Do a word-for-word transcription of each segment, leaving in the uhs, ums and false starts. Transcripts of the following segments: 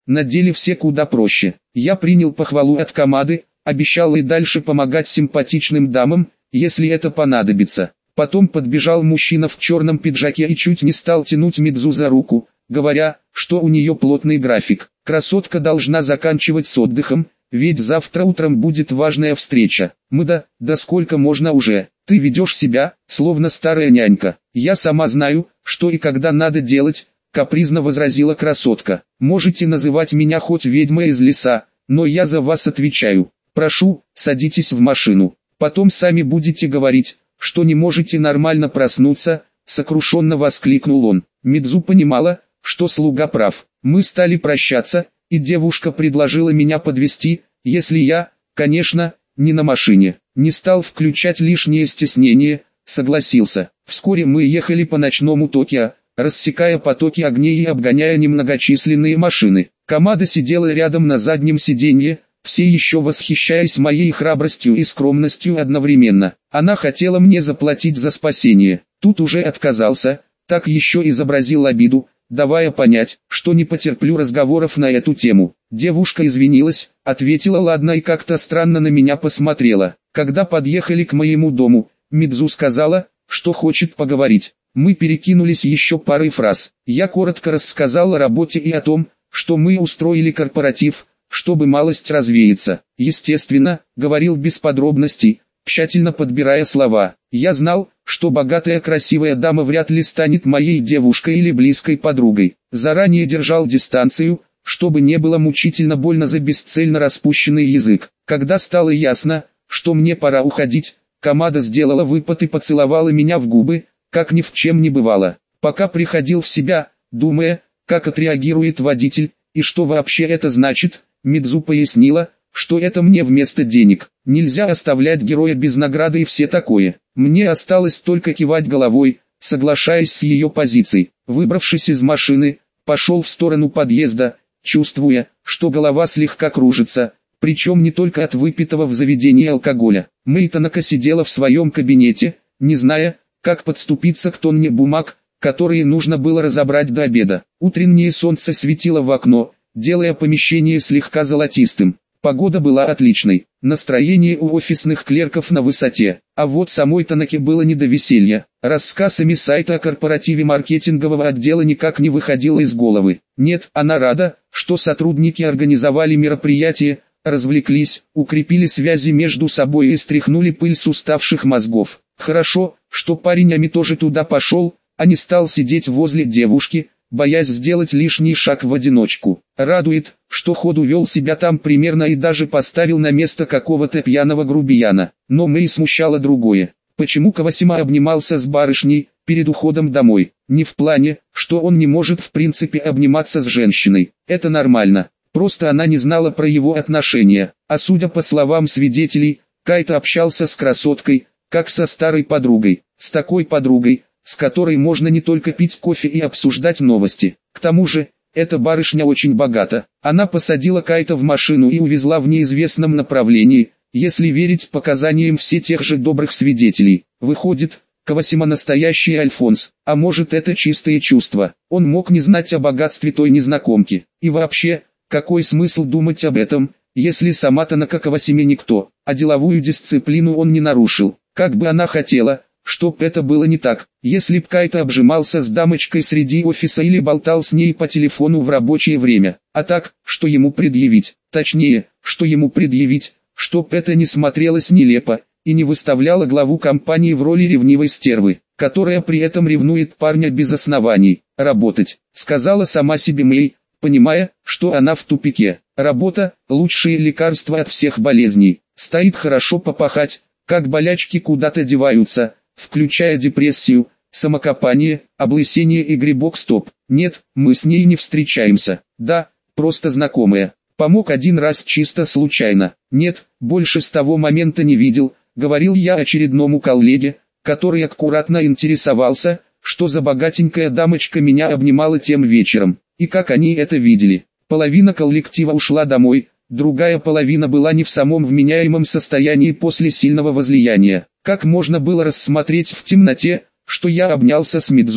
на деле все куда проще. Я принял похвалу от Камады, обещал и дальше помогать симпатичным дамам, если это понадобится. Потом подбежал мужчина в черном пиджаке и чуть не стал тянуть Мидзу за руку, говоря, что у нее плотный график. Красотка должна заканчивать с отдыхом, ведь завтра утром будет важная встреча. Мы да, да сколько можно уже, ты ведешь себя, словно старая нянька. Я сама знаю, что и когда надо делать, капризно возразила красотка. Можете называть меня хоть ведьмой из леса, но я за вас отвечаю. Прошу, садитесь в машину. Потом сами будете говорить, что не можете нормально проснуться, сокрушенно воскликнул он. Мидзу понимала, что слуга прав. Мы стали прощаться, и девушка предложила меня подвезти, если я, конечно, не на машине. Не стал включать лишнее стеснение, согласился. Вскоре мы ехали по ночному Токио, рассекая потоки огней и обгоняя немногочисленные машины. Камада сидела рядом на заднем сиденье, все еще восхищаясь моей храбростью и скромностью одновременно. Она хотела мне заплатить за спасение. Тут уже отказался, так еще изобразил обиду, давая понять, что не потерплю разговоров на эту тему. Девушка извинилась, ответила ладно и как-то странно на меня посмотрела. Когда подъехали к моему дому, Мидзу сказала, что хочет поговорить. Мы перекинулись еще парой фраз. Я коротко рассказал о работе и о том, что мы устроили корпоратив, чтобы малость развеяться. Естественно, говорил без подробностей, тщательно подбирая слова. Я знал, что богатая красивая дама вряд ли станет моей девушкой или близкой подругой. Заранее держал дистанцию, чтобы не было мучительно больно за бесцельно распущенный язык. Когда стало ясно, что мне пора уходить, Камада сделала выпад и поцеловала меня в губы, как ни в чем не бывало. Пока приходил в себя, думая, как отреагирует водитель, и что вообще это значит, Мидзу пояснила, что это мне вместо денег. Нельзя оставлять героя без награды и все такое. Мне осталось только кивать головой, соглашаясь с ее позицией. Выбравшись из машины, пошел в сторону подъезда, чувствуя, что голова слегка кружится, причем не только от выпитого в заведении алкоголя. Мэйтанака сидела в своем кабинете, не зная, как подступиться к тонне бумаг, которые нужно было разобрать до обеда. Утреннее солнце светило в окно, делая помещение слегка золотистым. Погода была отличной, настроение у офисных клерков на высоте, а вот самой Танаке было не до веселья. Рассказ о сайта о корпоративе маркетингового отдела никак не выходил из головы. Нет, она рада, что сотрудники организовали мероприятие, развлеклись, укрепили связи между собой и стряхнули пыль с уставших мозгов. Хорошо, что парень Ами тоже туда пошел, а не стал сидеть возле девушки, боясь сделать лишний шаг в одиночку. Радует, что ходу вел себя там примерно и даже поставил на место какого-то пьяного грубияна. Но Мэй смущало другое. Почему Кавасима обнимался с барышней перед уходом домой? Не в плане, что он не может в принципе обниматься с женщиной. Это нормально. Просто она не знала про его отношения. А судя по словам свидетелей, Кайто общался с красоткой, как со старой подругой. С такой подругой, с которой можно не только пить кофе и обсуждать новости. К тому же, эта барышня очень богата. Она посадила Кайто в машину и увезла в неизвестном направлении, если верить показаниям все тех же добрых свидетелей. Выходит, Кавасима настоящий Альфонс, а может это чистые чувства. Он мог не знать о богатстве той незнакомки. И вообще, какой смысл думать об этом, если сама Танака Кавасиме никто, а деловую дисциплину он не нарушил. Как бы она хотела, чтоб это было не так, если б Кайто обжимался с дамочкой среди офиса или болтал с ней по телефону в рабочее время. А так, что ему предъявить, точнее, что ему предъявить, чтоб это не смотрелось нелепо, и не выставляло главу компании в роли ревнивой стервы, которая при этом ревнует парня без оснований. Работать, сказала сама себе Мэй, понимая, что она в тупике. Работа – лучшее лекарство от всех болезней. Стоит хорошо попахать, как болячки куда-то деваются, включая депрессию, самокопание, облысение и грибок стоп. Нет, мы с ней не встречаемся. Да, просто знакомая. Помог один раз чисто случайно. Нет, больше с того момента не видел, говорил я очередному коллеге, который аккуратно интересовался, что за богатенькая дамочка меня обнимала тем вечером, и как они это видели. Половина коллектива ушла домой, другая половина была не в самом вменяемом состоянии после сильного возлияния. Как можно было рассмотреть в темноте, что я обнялся с Мидзу?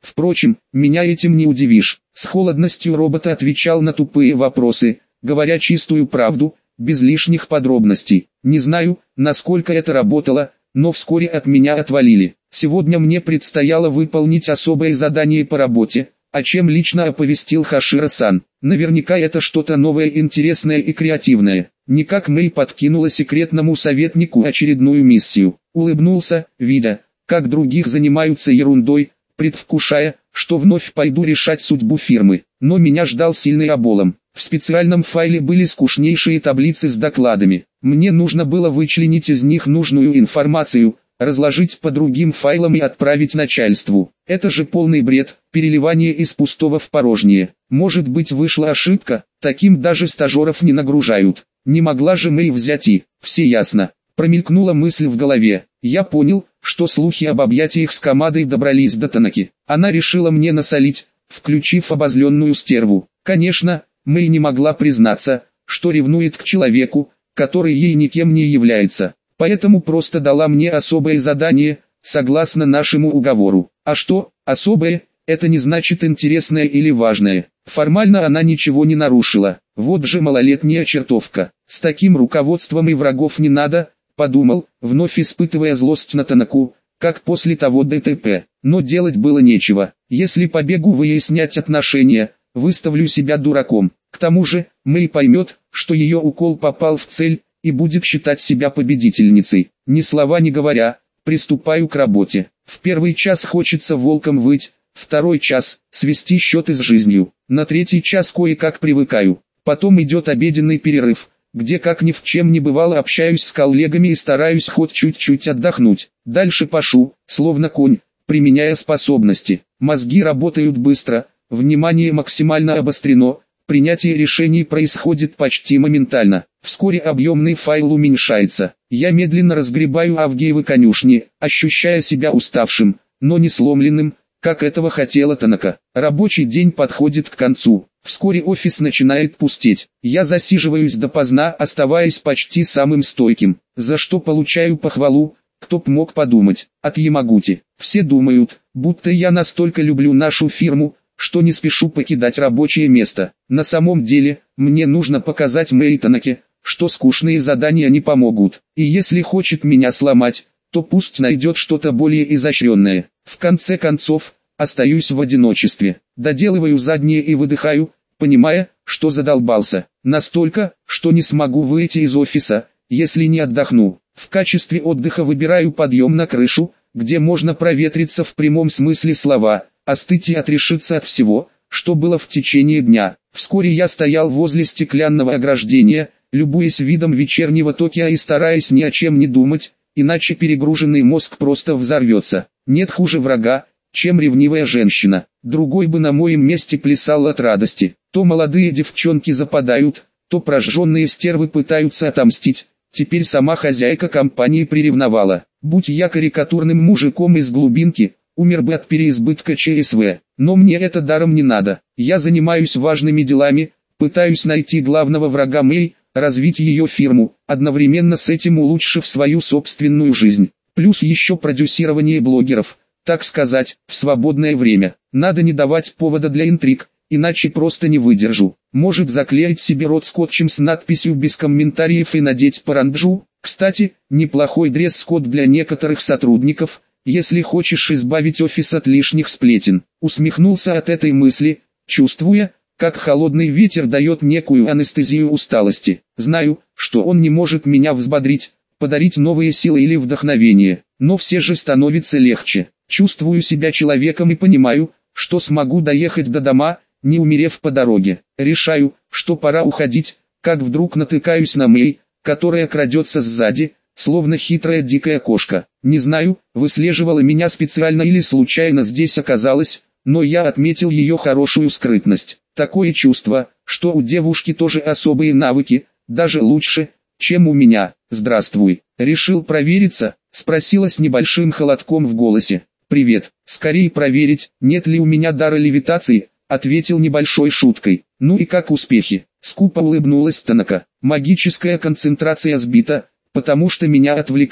Впрочем, меня этим не удивишь. С холодностью робота отвечал на тупые вопросы, говоря чистую правду, без лишних подробностей. Не знаю, насколько это работало, но вскоре от меня отвалили. Сегодня мне предстояло выполнить особое задание по работе, о чем лично оповестил Хашира-сан. Наверняка это что-то новое, интересное и креативное. Никак Мэй подкинула секретному советнику очередную миссию. Улыбнулся, видя, как других занимаются ерундой, предвкушая, что вновь пойду решать судьбу фирмы. Но меня ждал сильный облом. В специальном файле были скучнейшие таблицы с докладами. Мне нужно было вычленить из них нужную информацию, разложить по другим файлам и отправить начальству. Это же полный бред, переливание из пустого в порожнее. Может быть, вышла ошибка, таким даже стажеров не нагружают. Не могла же Мэй взять и, все ясно. Промелькнула мысль в голове. Я понял, что слухи об объятиях с Камадой добрались до Танаки. Она решила мне насолить, включив обозленную стерву. Конечно, Мэй не могла признаться, что ревнует к человеку, который ей никем не является. Поэтому просто дала мне особое задание, согласно нашему уговору. А что, особое, это не значит интересное или важное. Формально она ничего не нарушила. Вот же малолетняя чертовка. С таким руководством и врагов не надо, подумал, вновь испытывая злость на Танаку, как после того ДТП. Но делать было нечего. Если побегу выяснять отношения, выставлю себя дураком. К тому же, Мэй поймет, что ее укол попал в цель, и будет считать себя победительницей. Ни слова не говоря, приступаю к работе. В первый час хочется волком выть, второй час – свести счеты с жизнью, на третий час кое-как привыкаю. Потом идет обеденный перерыв, где как ни в чем не бывало общаюсь с коллегами и стараюсь хоть чуть-чуть отдохнуть. Дальше пашу, словно конь, применяя способности. Мозги работают быстро, внимание максимально обострено, принятие решений происходит почти моментально. Вскоре объемный файл уменьшается. Я медленно разгребаю Авгиевы конюшни, ощущая себя уставшим, но не сломленным, как этого хотела Танака. Рабочий день подходит к концу. Вскоре офис начинает пустеть. Я засиживаюсь допоздна, оставаясь почти самым стойким, за что получаю похвалу. Кто б мог подумать, от Ямагути. Все думают, будто я настолько люблю нашу фирму, что не спешу покидать рабочее место. На самом деле, мне нужно показать Мэй Танаке, что скучные задания не помогут. И если хочет меня сломать, то пусть найдет что-то более изощренное. В конце концов, остаюсь в одиночестве. Доделываю задние и выдыхаю, понимая, что задолбался. Настолько, что не смогу выйти из офиса, если не отдохну. В качестве отдыха выбираю подъем на крышу, где можно проветриться в прямом смысле слова, остыть и отрешиться от всего, что было в течение дня. Вскоре я стоял возле стеклянного ограждения, любуясь видом вечернего Токио и стараясь ни о чем не думать, иначе перегруженный мозг просто взорвется. Нет хуже врага, чем ревнивая женщина. Другой бы на моем месте плясал от радости. То молодые девчонки западают, то прожженные стервы пытаются отомстить. Теперь сама хозяйка компании приревновала. Будь я карикатурным мужиком из глубинки, умер бы от переизбытка ЧСВ. Но мне это даром не надо. Я занимаюсь важными делами, пытаюсь найти главного врага Мэй, развить ее фирму, одновременно с этим улучшив свою собственную жизнь. Плюс еще продюсирование блогеров, так сказать, в свободное время. Надо не давать повода для интриг, иначе просто не выдержу. Может заклеить себе рот скотчем с надписью без комментариев и надеть паранджу? Кстати, неплохой дресс-код для некоторых сотрудников, если хочешь избавить офис от лишних сплетен. Усмехнулся от этой мысли, чувствуя, как холодный ветер дает некую анестезию усталости. Знаю, что он не может меня взбодрить, подарить новые силы или вдохновение, но все же становится легче. Чувствую себя человеком и понимаю, что смогу доехать до дома, не умерев по дороге. Решаю, что пора уходить, как вдруг натыкаюсь на Мэй, которая крадется сзади, словно хитрая дикая кошка. Не знаю, выслеживала меня специально или случайно здесь оказалась, но я отметил ее хорошую скрытность. Такое чувство, что у девушки тоже особые навыки, даже лучше, чем у меня. «Здравствуй, решил провериться?» — спросила с небольшим холодком в голосе. «Привет, скорее проверить, нет ли у меня дара левитации», — ответил небольшой шуткой. «Ну и как успехи?» — скупо улыбнулась Танака. «Магическая концентрация сбита, потому что меня отвлекли.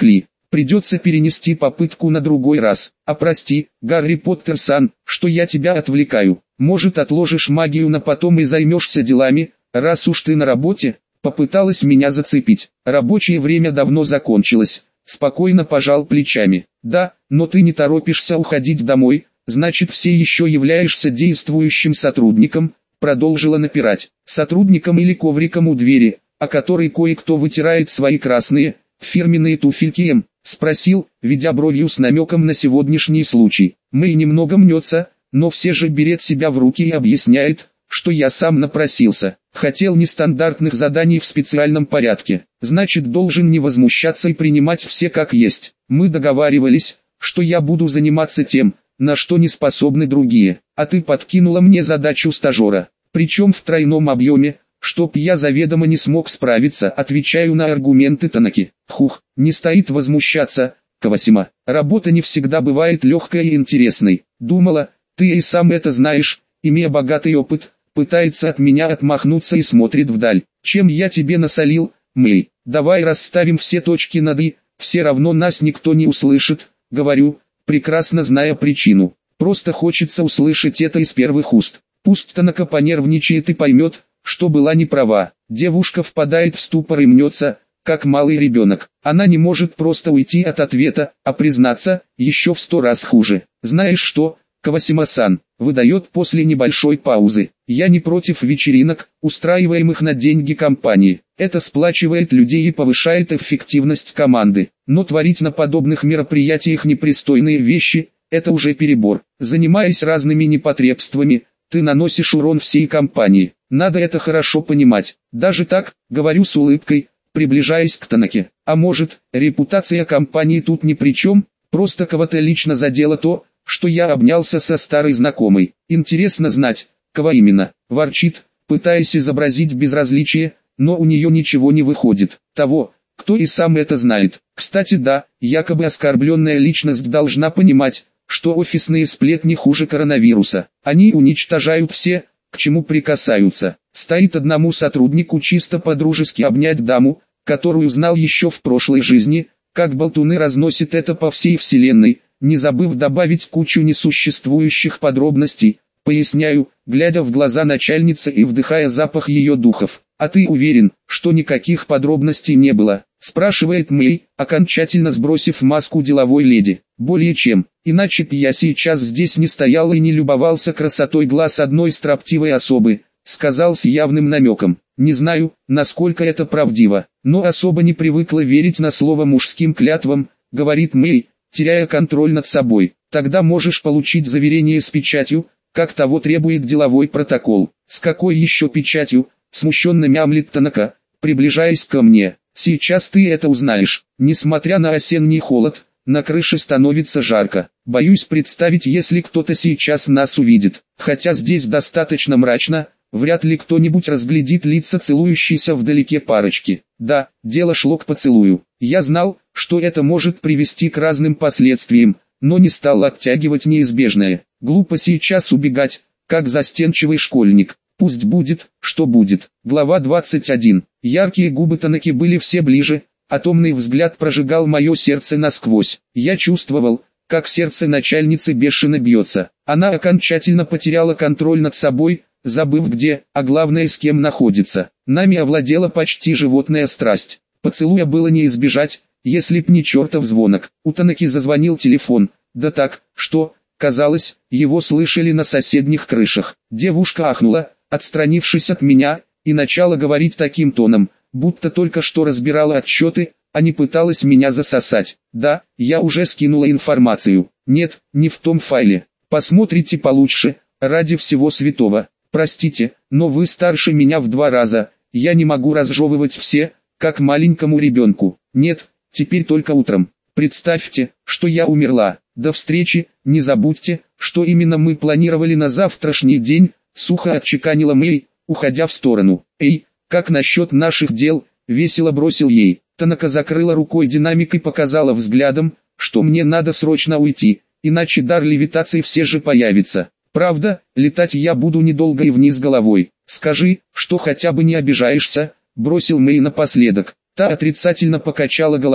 Придется перенести попытку на другой раз. А прости, Гарри Поттер-сан, что я тебя отвлекаю. Может, отложишь магию на потом и займешься делами, раз уж ты на работе? Попыталась меня зацепить. Рабочее время давно закончилось. Спокойно пожал плечами. Да, но ты не торопишься уходить домой, значит все еще являешься действующим сотрудником, продолжила напирать. Сотрудником или ковриком у двери, о которой кое-кто вытирает свои красные, фирменные туфельки М, спросил, ведя бровью с намеком на сегодняшний случай. Мэй немного мнется, но все же берет себя в руки и объясняет, что я сам напросился. Хотел нестандартных заданий в специальном порядке, значит должен не возмущаться и принимать все как есть. Мы договаривались, что я буду заниматься тем, на что не способны другие, а ты подкинула мне задачу стажера, причем в тройном объеме, чтоб я заведомо не смог справиться, отвечаю на аргументы Танаки. Хух, не стоит возмущаться, Кавасима, работа не всегда бывает легкой и интересной. Думала, ты и сам это знаешь, имея богатый опыт, пытается от меня отмахнуться и смотрит вдаль. Чем я тебе насолил, Мэй? Давай расставим все точки над «и», все равно нас никто не услышит, говорю, прекрасно зная причину. Просто хочется услышать это из первых уст. Пусть Танака понервничает и поймет, что была не права. Девушка впадает в ступор и мнется, как малый ребенок. Она не может просто уйти от ответа, а признаться, еще в сто раз хуже. Знаешь что, Кавасима-сан, выдает после небольшой паузы. Я не против вечеринок, устраиваемых на деньги компании. Это сплачивает людей и повышает эффективность команды. Но творить на подобных мероприятиях непристойные вещи – это уже перебор. Занимаясь разными непотребствами, ты наносишь урон всей компании. Надо это хорошо понимать. Даже так, говорю с улыбкой, приближаясь к Танаке. А может, репутация компании тут ни при чем? Просто кого-то лично задело то, что я обнялся со старой знакомой. Интересно знать, кого именно. Ворчит, пытаясь изобразить безразличие, но у нее ничего не выходит. Того, кто и сам это знает. Кстати, да, якобы оскорбленная личность должна понимать, что офисные сплетни хуже коронавируса. Они уничтожают все, к чему прикасаются. Стоит одному сотруднику чисто по-дружески обнять даму, которую знал еще в прошлой жизни, как болтуны разносят это по всей вселенной, не забыв добавить кучу несуществующих подробностей. Поясняю, глядя в глаза начальницы и вдыхая запах ее духов. «А ты уверен, что никаких подробностей не было?» – спрашивает Мэй, окончательно сбросив маску деловой леди. «Более чем, иначе б я сейчас здесь не стоял и не любовался красотой глаз одной строптивой особы», – сказал с явным намеком. Не знаю, насколько это правдиво, но особо не привыкла верить на слово мужским клятвам, говорит Мэй, теряя контроль над собой. Тогда можешь получить заверение с печатью, как того требует деловой протокол. С какой еще печатью? Смущенно мямлит Танака, приближаясь ко мне. Сейчас ты это узнаешь. Несмотря на осенний холод, на крыше становится жарко. Боюсь представить, если кто-то сейчас нас увидит. Хотя здесь достаточно мрачно, вряд ли кто-нибудь разглядит лица целующейся вдалеке парочки. Да, дело шло к поцелую. Я знал, что это может привести к разным последствиям, но не стал оттягивать неизбежное. Глупо сейчас убегать, как застенчивый школьник. Пусть будет, что будет. Глава двадцать один. Яркие губы Танаки были все ближе, а томный взгляд прожигал мое сердце насквозь. Я чувствовал, как сердце начальницы бешено бьется. Она окончательно потеряла контроль над собой, забыв где, а главное с кем находится. Нами овладела почти животная страсть. Поцелуя было не избежать, если б не чертов звонок. У Танаки зазвонил телефон, да так, что, казалось, его слышали на соседних крышах. Девушка ахнула, отстранившись от меня, и начала говорить таким тоном, будто только что разбирала отчеты, а не пыталась меня засосать. Да, я уже скинула информацию. Нет, не в том файле. Посмотрите получше, ради всего святого. Простите, но вы старше меня в два раза, я не могу разжевывать все, как маленькому ребенку. Нет, теперь только утром. Представьте, что я умерла. До встречи, не забудьте, что именно мы планировали на завтрашний день, сухо отчеканила Мэй, уходя в сторону. Эй, как насчет наших дел, весело бросил ей. Танака закрыла рукой динамик и показала взглядом, что мне надо срочно уйти, иначе дар левитации все же появится. Правда, летать я буду недолго и вниз головой. Скажи, что хотя бы не обижаешься, бросил Мэй напоследок. Та отрицательно покачала головой,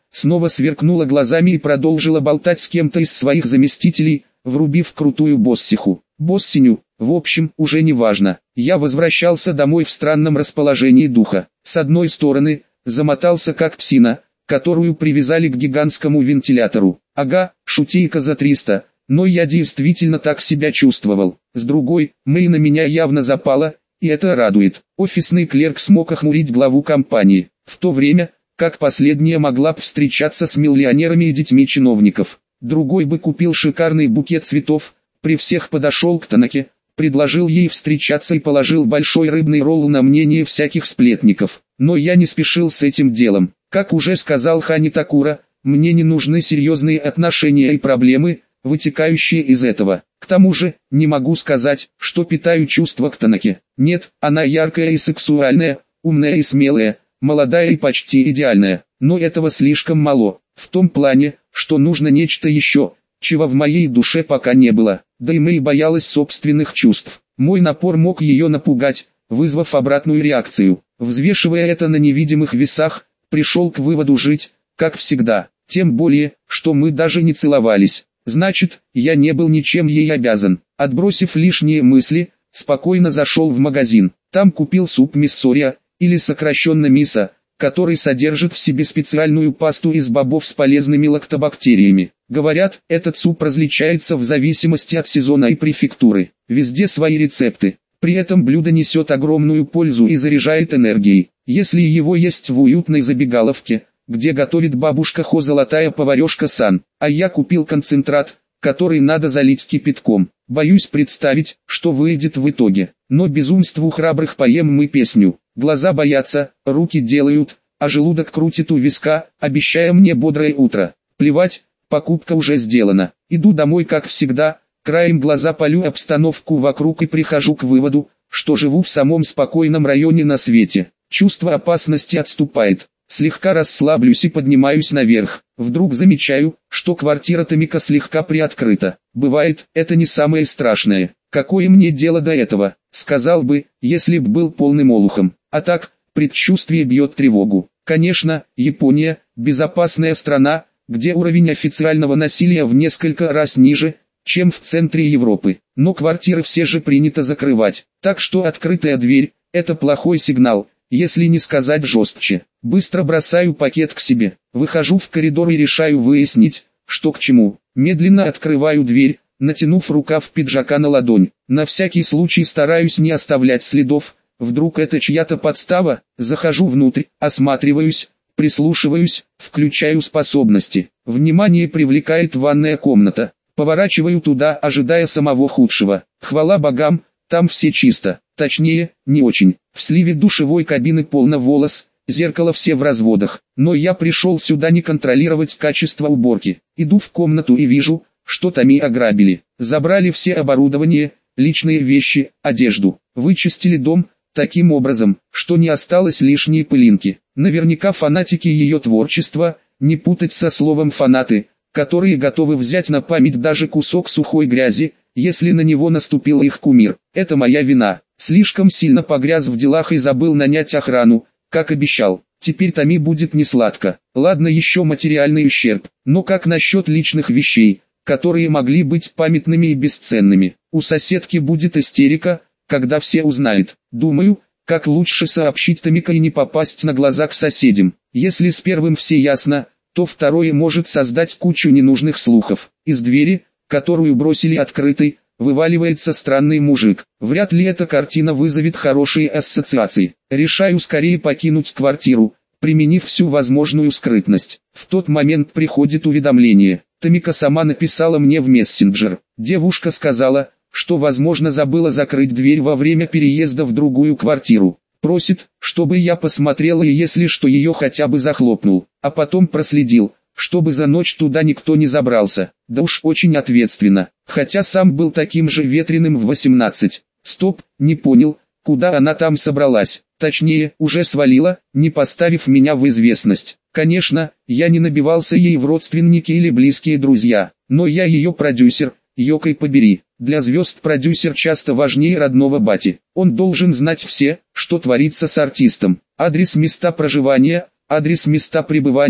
снова сверкнула глазами и продолжила болтать с кем-то из своих заместителей, врубив крутую боссиху. Боссиню, в общем, уже не важно. Я возвращался домой в странном расположении духа. С одной стороны, замотался как псина, которую привязали к гигантскому вентилятору. Ага, шутейка за триста, но я действительно так себя чувствовал. С другой, Мэй на меня явно запала, и это радует. Офисный клерк смог охмурить главу компании, в то время, как последняя могла б встречаться с миллионерами и детьми чиновников. Другой бы купил шикарный букет цветов, при всех подошел к Танаке, предложил ей встречаться и положил большой рыбный ролл на мнение всяких сплетников. Но я не спешил с этим делом. Как уже сказал Хани Такура, мне не нужны серьезные отношения и проблемы, вытекающие из этого. К тому же, не могу сказать, что питаю чувства к Танаке. Нет, она яркая и сексуальная, умная и смелая, молодая и почти идеальная. Но этого слишком мало, в том плане, что нужно нечто еще, чего в моей душе пока не было. Да и Мэй боялась собственных чувств. Мой напор мог ее напугать, вызвав обратную реакцию. Взвешивая это на невидимых весах, пришел к выводу жить, как всегда. Тем более, что мы даже не целовались. Значит, я не был ничем ей обязан. Отбросив лишние мысли, спокойно зашел в магазин. Там купил суп миссория, или сокращенно миса, который содержит в себе специальную пасту из бобов с полезными лактобактериями. Говорят, этот суп различается в зависимости от сезона и префектуры. Везде свои рецепты. При этом блюдо несет огромную пользу и заряжает энергией. Если его есть в уютной забегаловке, где готовит бабушка Хо золотая поварешка Сан, а я купил концентрат, который надо залить кипятком. Боюсь представить, что выйдет в итоге. Но безумству храбрых поем мы песню. Глаза боятся, руки делают, а желудок крутит у виска, обещая мне бодрое утро. Плевать, покупка уже сделана. Иду домой как всегда, краем глаза полю обстановку вокруг и прихожу к выводу, что живу в самом спокойном районе на свете. Чувство опасности отступает. Слегка расслаблюсь и поднимаюсь наверх. Вдруг замечаю, что квартира Томика слегка приоткрыта. Бывает, это не самое страшное. Какое мне дело до этого, сказал бы, если б был полным олухом. А так, предчувствие бьет тревогу. Конечно, Япония – безопасная страна, где уровень официального насилия в несколько раз ниже, чем в центре Европы. Но квартиры все же принято закрывать. Так что открытая дверь – это плохой сигнал, если не сказать жестче. Быстро бросаю пакет к себе, выхожу в коридор и решаю выяснить, что к чему. Медленно открываю дверь, натянув рукав пиджака на ладонь. На всякий случай стараюсь не оставлять следов, вдруг это чья-то подстава. Захожу внутрь, осматриваюсь, прислушиваюсь, включаю способности. Внимание привлекает ванная комната. Поворачиваю туда, ожидая самого худшего. Хвала богам, там все чисто. Точнее, не очень. В сливе душевой кабины полно волос, зеркало все в разводах. Но я пришел сюда не контролировать качество уборки. Иду в комнату и вижу, что Томи ограбили. Забрали все оборудование, личные вещи, одежду. Вычистили дом, таким образом, что не осталось лишней пылинки. Наверняка фанатики ее творчества, не путать со словом «фанаты», которые готовы взять на память даже кусок сухой грязи, если на него наступил их кумир. Это моя вина. Слишком сильно погряз в делах и забыл нанять охрану, как обещал. Теперь Томи будет несладко. Ладно, еще материальный ущерб. Но как насчет личных вещей, которые могли быть памятными и бесценными? У соседки будет истерика, когда все узнают. Думаю, как лучше сообщить Томика и не попасть на глаза к соседям. Если с первым все ясно, то второе может создать кучу ненужных слухов. Из двери, которую бросили открытой, вываливается странный мужик. Вряд ли эта картина вызовет хорошие ассоциации. Решаю скорее покинуть квартиру, применив всю возможную скрытность. В тот момент приходит уведомление. Томика сама написала мне в мессенджер. Девушка сказала, что возможно забыла закрыть дверь во время переезда в другую квартиру. Просит, чтобы я посмотрела и если что ее хотя бы захлопнул. А потом проследил, чтобы за ночь туда никто не забрался. Да уж очень ответственно. Хотя сам был таким же ветреным в восемнадцать. Стоп, не понял, куда она там собралась. Точнее, уже свалила, не поставив меня в известность. Конечно, я не набивался ей в родственники или близкие друзья. Но я ее продюсер, ёкой побери. Для звезд продюсер часто важнее родного бати. Он должен знать все, что творится с артистом. Адрес места проживания, адрес места пребывания,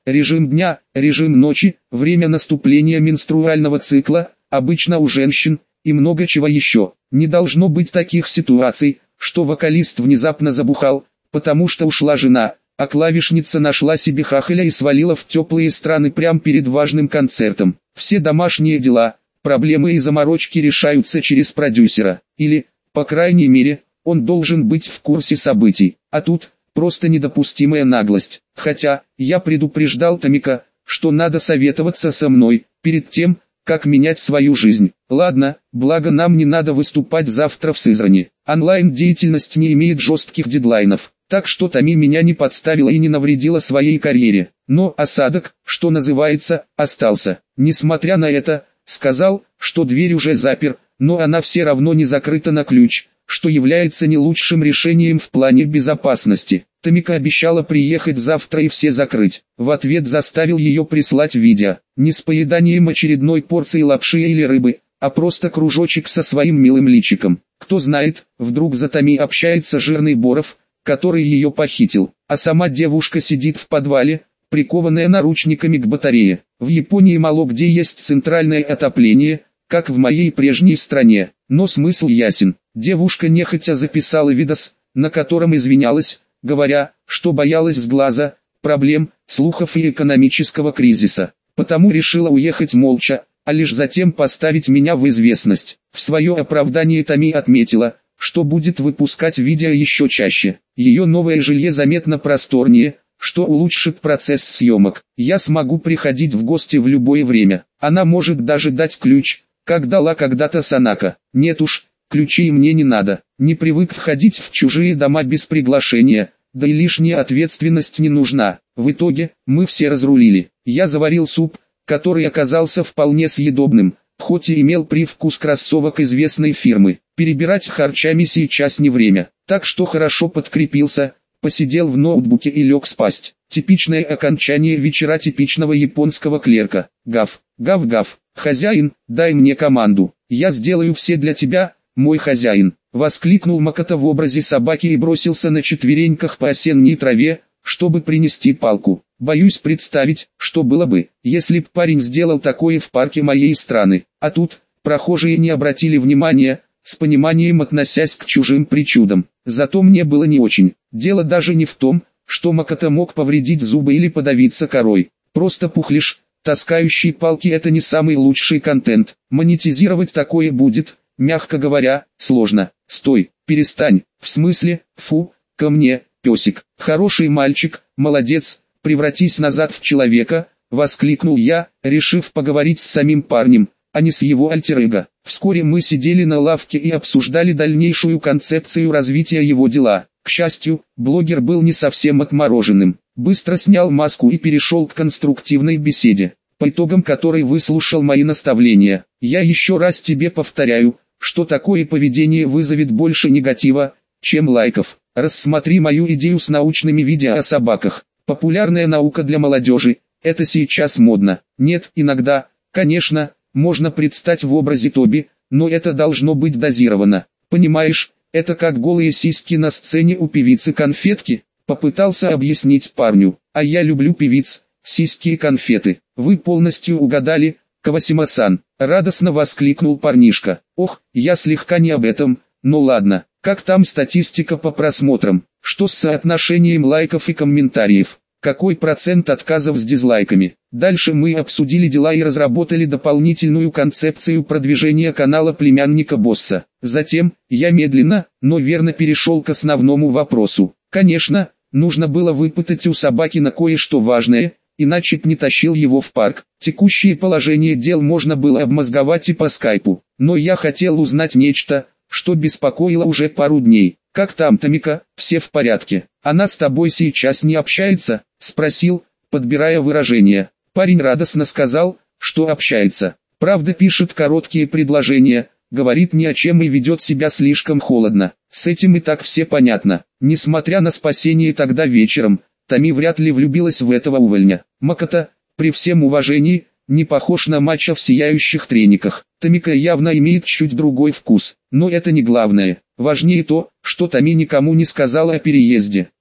режим дня, режим ночи, время наступления менструального цикла, обычно у женщин, и много чего еще. Не должно быть таких ситуаций, что вокалист внезапно забухал, потому что ушла жена, а клавишница нашла себе хахаля и свалила в теплые страны прямо перед важным концертом. Все домашние дела, проблемы и заморочки решаются через продюсера, или, по крайней мере, он должен быть в курсе событий, а тут просто недопустимая наглость. Хотя, я предупреждал Томика, что надо советоваться со мной, перед тем, как менять свою жизнь. Ладно, благо нам не надо выступать завтра в Сызрани. Онлайн-деятельность не имеет жестких дедлайнов, так что Томи меня не подставила и не навредила своей карьере. Но осадок, что называется, остался. Несмотря на это, сказал, что дверь уже запер, но она все равно не закрыта на ключ, что является не лучшим решением в плане безопасности. Томика обещала приехать завтра и все закрыть. В ответ заставил ее прислать видео, не с поеданием очередной порции лапши или рыбы, а просто кружочек со своим милым личиком. Кто знает, вдруг за Томи общается жирный Боров, который ее похитил, а сама девушка сидит в подвале, прикованная наручниками к батарее. В Японии мало где есть центральное отопление, как в моей прежней стране, но смысл ясен. Девушка нехотя записала видос, на котором извинялась, говоря, что боялась сглаза, проблем, слухов и экономического кризиса. Потому решила уехать молча, а лишь затем поставить меня в известность. В свое оправдание Томи отметила, что будет выпускать видео еще чаще. Ее новое жилье заметно просторнее, что улучшит процесс съемок. Я смогу приходить в гости в любое время. Она может даже дать ключ, как дала когда-то Санака. Нет уж, ключей мне не надо. Не привык входить в чужие дома без приглашения, да и лишняя ответственность не нужна. В итоге, мы все разрулили. Я заварил суп, который оказался вполне съедобным, хоть и имел привкус кроссовок известной фирмы. Перебирать харчами сейчас не время, так что хорошо подкрепился, посидел в ноутбуке и лег спать. Типичное окончание вечера типичного японского клерка. Гав, гав-гав, хозяин, дай мне команду, я сделаю все для тебя, мой хозяин. Воскликнул Макото в образе собаки и бросился на четвереньках по осенней траве, чтобы принести палку. Боюсь представить, что было бы, если б парень сделал такое в парке моей страны. А тут, прохожие не обратили внимания, с пониманием относясь к чужим причудам. Зато мне было не очень. Дело даже не в том, что Макото мог повредить зубы или подавиться корой. Просто пухлиш, таскающий палки — это не самый лучший контент. Монетизировать такое будет, мягко говоря, сложно. Стой, перестань, в смысле, фу, ко мне, песик. Хороший мальчик, молодец, превратись назад в человека, воскликнул я, решив поговорить с самим парнем, а не с его альтер-эго. Вскоре мы сидели на лавке и обсуждали дальнейшую концепцию развития его дела. К счастью, блогер был не совсем отмороженным, быстро снял маску и перешел к конструктивной беседе, по итогам которой выслушал мои наставления. Я еще раз тебе повторяю, что такое поведение вызовет больше негатива, чем лайков. Рассмотри мою идею с научными видео о собаках. Популярная наука для молодежи, это сейчас модно. Нет, иногда, конечно, можно предстать в образе Тоби, но это должно быть дозировано. Понимаешь, это как голые сиськи на сцене у певицы-конфетки. Попытался объяснить парню, а я люблю певиц, сиськи и конфеты. Вы полностью угадали, Кавасима-сан, радостно воскликнул парнишка. Ох, я слегка не об этом, ну ладно, как там статистика по просмотрам, что с соотношением лайков и комментариев, какой процент отказов с дизлайками. Дальше мы обсудили дела и разработали дополнительную концепцию продвижения канала племянника босса. Затем, я медленно, но верно перешел к основному вопросу. Конечно, нужно было выпытать у собаки на кое-что важное, иначе б не тащил его в парк. Текущее положение дел можно было обмозговать и по скайпу, но я хотел узнать нечто, что беспокоило уже пару дней. «Как там, Томика, все в порядке? Она с тобой сейчас не общается?» — спросил, подбирая выражение. Парень радостно сказал, что общается. Правда, пишет короткие предложения, говорит ни о чем и ведет себя слишком холодно. С этим и так все понятно. Несмотря на спасение тогда вечером, Томи вряд ли влюбилась в этого увольня. Макото, при всем уважении, не похож на мачо в сияющих трениках. Томика явно имеет чуть другой вкус, но это не главное. Важнее то, что Томи никому не сказала о переезде.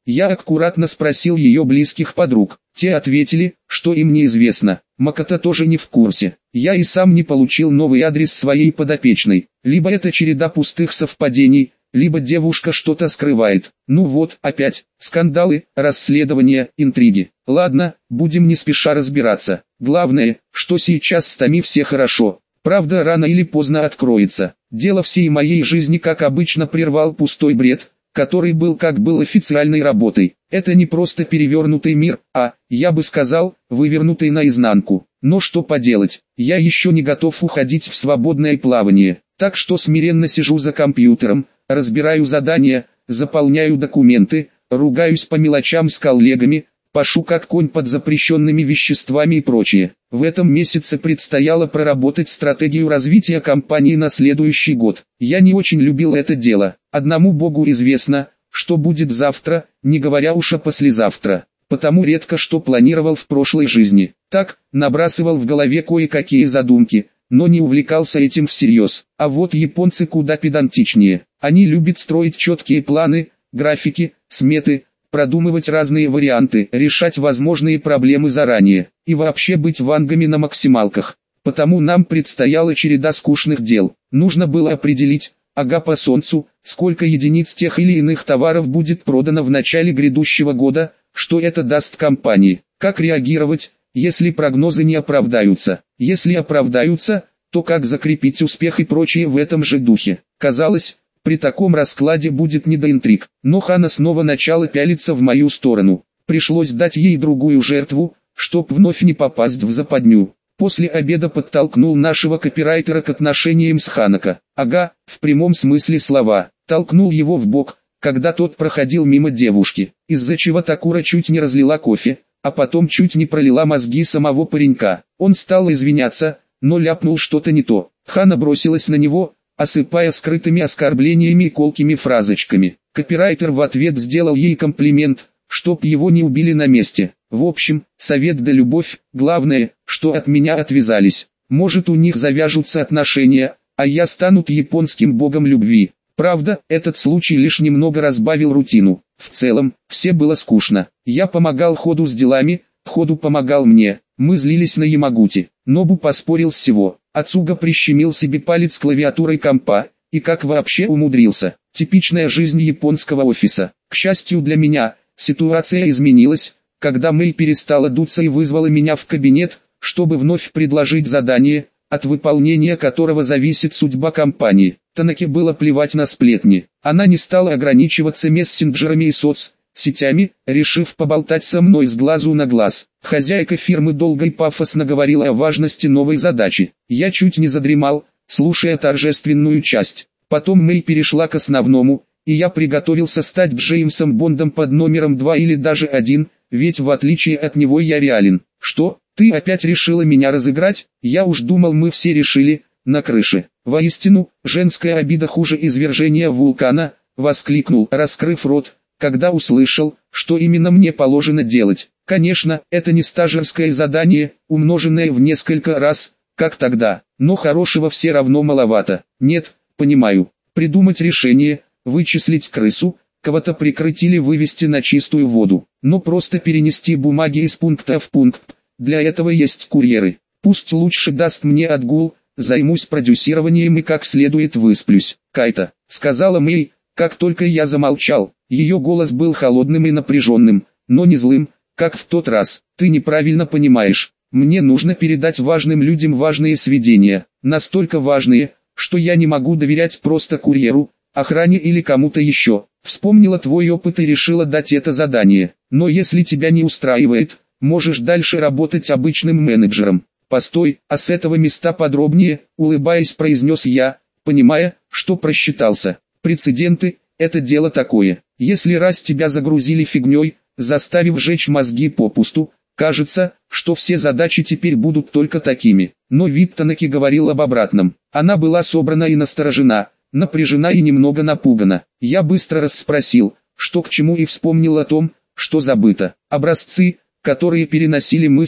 Я аккуратно спросил ее близких подруг. Те ответили, что им неизвестно. Макота тоже не в курсе. Я и сам не получил новый адрес своей подопечной. Либо это череда пустых совпадений, либо девушка что-то скрывает. Ну вот, опять, скандалы, расследования, интриги. Ладно, будем не спеша разбираться. Главное, что сейчас с Тами все хорошо. Правда, рано или поздно откроется. Дело всей моей жизни, как обычно, прервал пустой бред, который был как был официальной работой. Это не просто перевернутый мир, а, я бы сказал, вывернутый наизнанку. Но что поделать, я еще не готов уходить в свободное плавание. Так что смиренно сижу за компьютером, разбираю задания, заполняю документы, ругаюсь по мелочам с коллегами, пашу как конь под запрещенными веществами и прочее. В этом месяце предстояло проработать стратегию развития компании на следующий год. Я не очень любил это дело. Одному Богу известно, что будет завтра, не говоря уж о послезавтра. Потому редко что планировал в прошлой жизни. Так, набрасывал в голове кое-какие задумки, но не увлекался этим всерьез. А вот японцы куда педантичнее. Они любят строить четкие планы, графики, сметы, продумывать разные варианты, решать возможные проблемы заранее, и вообще быть вангами на максималках. Потому нам предстояла череда скучных дел. Нужно было определить, ага по солнцу, сколько единиц тех или иных товаров будет продано в начале грядущего года, что это даст компании, как реагировать, если прогнозы не оправдаются. Если оправдаются, то как закрепить успех и прочее в этом же духе. Казалось, при таком раскладе будет не до интриг, но Хана снова начала пялиться в мою сторону. Пришлось дать ей другую жертву, чтоб вновь не попасть в западню. После обеда подтолкнул нашего копирайтера к отношениям с Ханако. Ага, в прямом смысле слова. Толкнул его в бок, когда тот проходил мимо девушки, из-за чего Такура чуть не разлила кофе, а потом чуть не пролила мозги самого паренька. Он стал извиняться, но ляпнул что-то не то. Хана бросилась на него, осыпая скрытыми оскорблениями и колкими фразочками. Копирайтер в ответ сделал ей комплимент, чтоб его не убили на месте. В общем, совет да любовь, главное, что от меня отвязались. Может, у них завяжутся отношения, а я стану японским богом любви. Правда, этот случай лишь немного разбавил рутину. В целом, все было скучно. Я помогал Ходу с делами, Ходу помогал мне. Мы злились на Ямагути. Нобу поспорил с всего. Ацуга прищемил себе палец клавиатурой компа, и как вообще умудрился. Типичная жизнь японского офиса. К счастью для меня, ситуация изменилась, когда Мэй перестала дуться и вызвала меня в кабинет, чтобы вновь предложить задание, от выполнения которого зависит судьба компании. Танаке было плевать на сплетни. Она не стала ограничиваться мессенджерами и соцсетями, решив поболтать со мной с глазу на глаз. Хозяйка фирмы долго и пафосно говорила о важности новой задачи. Я чуть не задремал, слушая торжественную часть. Потом Мэй перешла к основному, и я приготовился стать Джеймсом Бондом под номером два или даже один, ведь в отличие от него я реален. Что, ты опять решила меня разыграть? Я уж думал, мы все решили, на крыше. Воистину, женская обида хуже извержения вулкана, воскликнул, раскрыв рот, когда услышал, что именно мне положено делать. Конечно, это не стажерское задание, умноженное в несколько раз, как тогда, но хорошего все равно маловато. Нет, понимаю, придумать решение, вычислить крысу, кого-то прикрыть или вывести на чистую воду, но просто перенести бумаги из пункта в пункт, для этого есть курьеры. Пусть лучше даст мне отгул, займусь продюсированием и как следует высплюсь. Кайта, сказала Мэй, как только я замолчал, ее голос был холодным и напряженным, но не злым, как в тот раз. Ты неправильно понимаешь, мне нужно передать важным людям важные сведения, настолько важные, что я не могу доверять просто курьеру, охране или кому-то еще. Вспомнила твой опыт и решила дать это задание, но если тебя не устраивает, можешь дальше работать обычным менеджером. Постой, а с этого места подробнее, улыбаясь, произнес я, понимая, что просчитался. Прецеденты, это дело такое. Если раз тебя загрузили фигней, заставив жечь мозги попусту, кажется, что все задачи теперь будут только такими. Но вид Танаки говорил об обратном. Она была собрана и насторожена, напряжена и немного напугана. Я быстро расспросил, что к чему, и вспомнил о том, что забыто. Образцы, которые переносили мысами,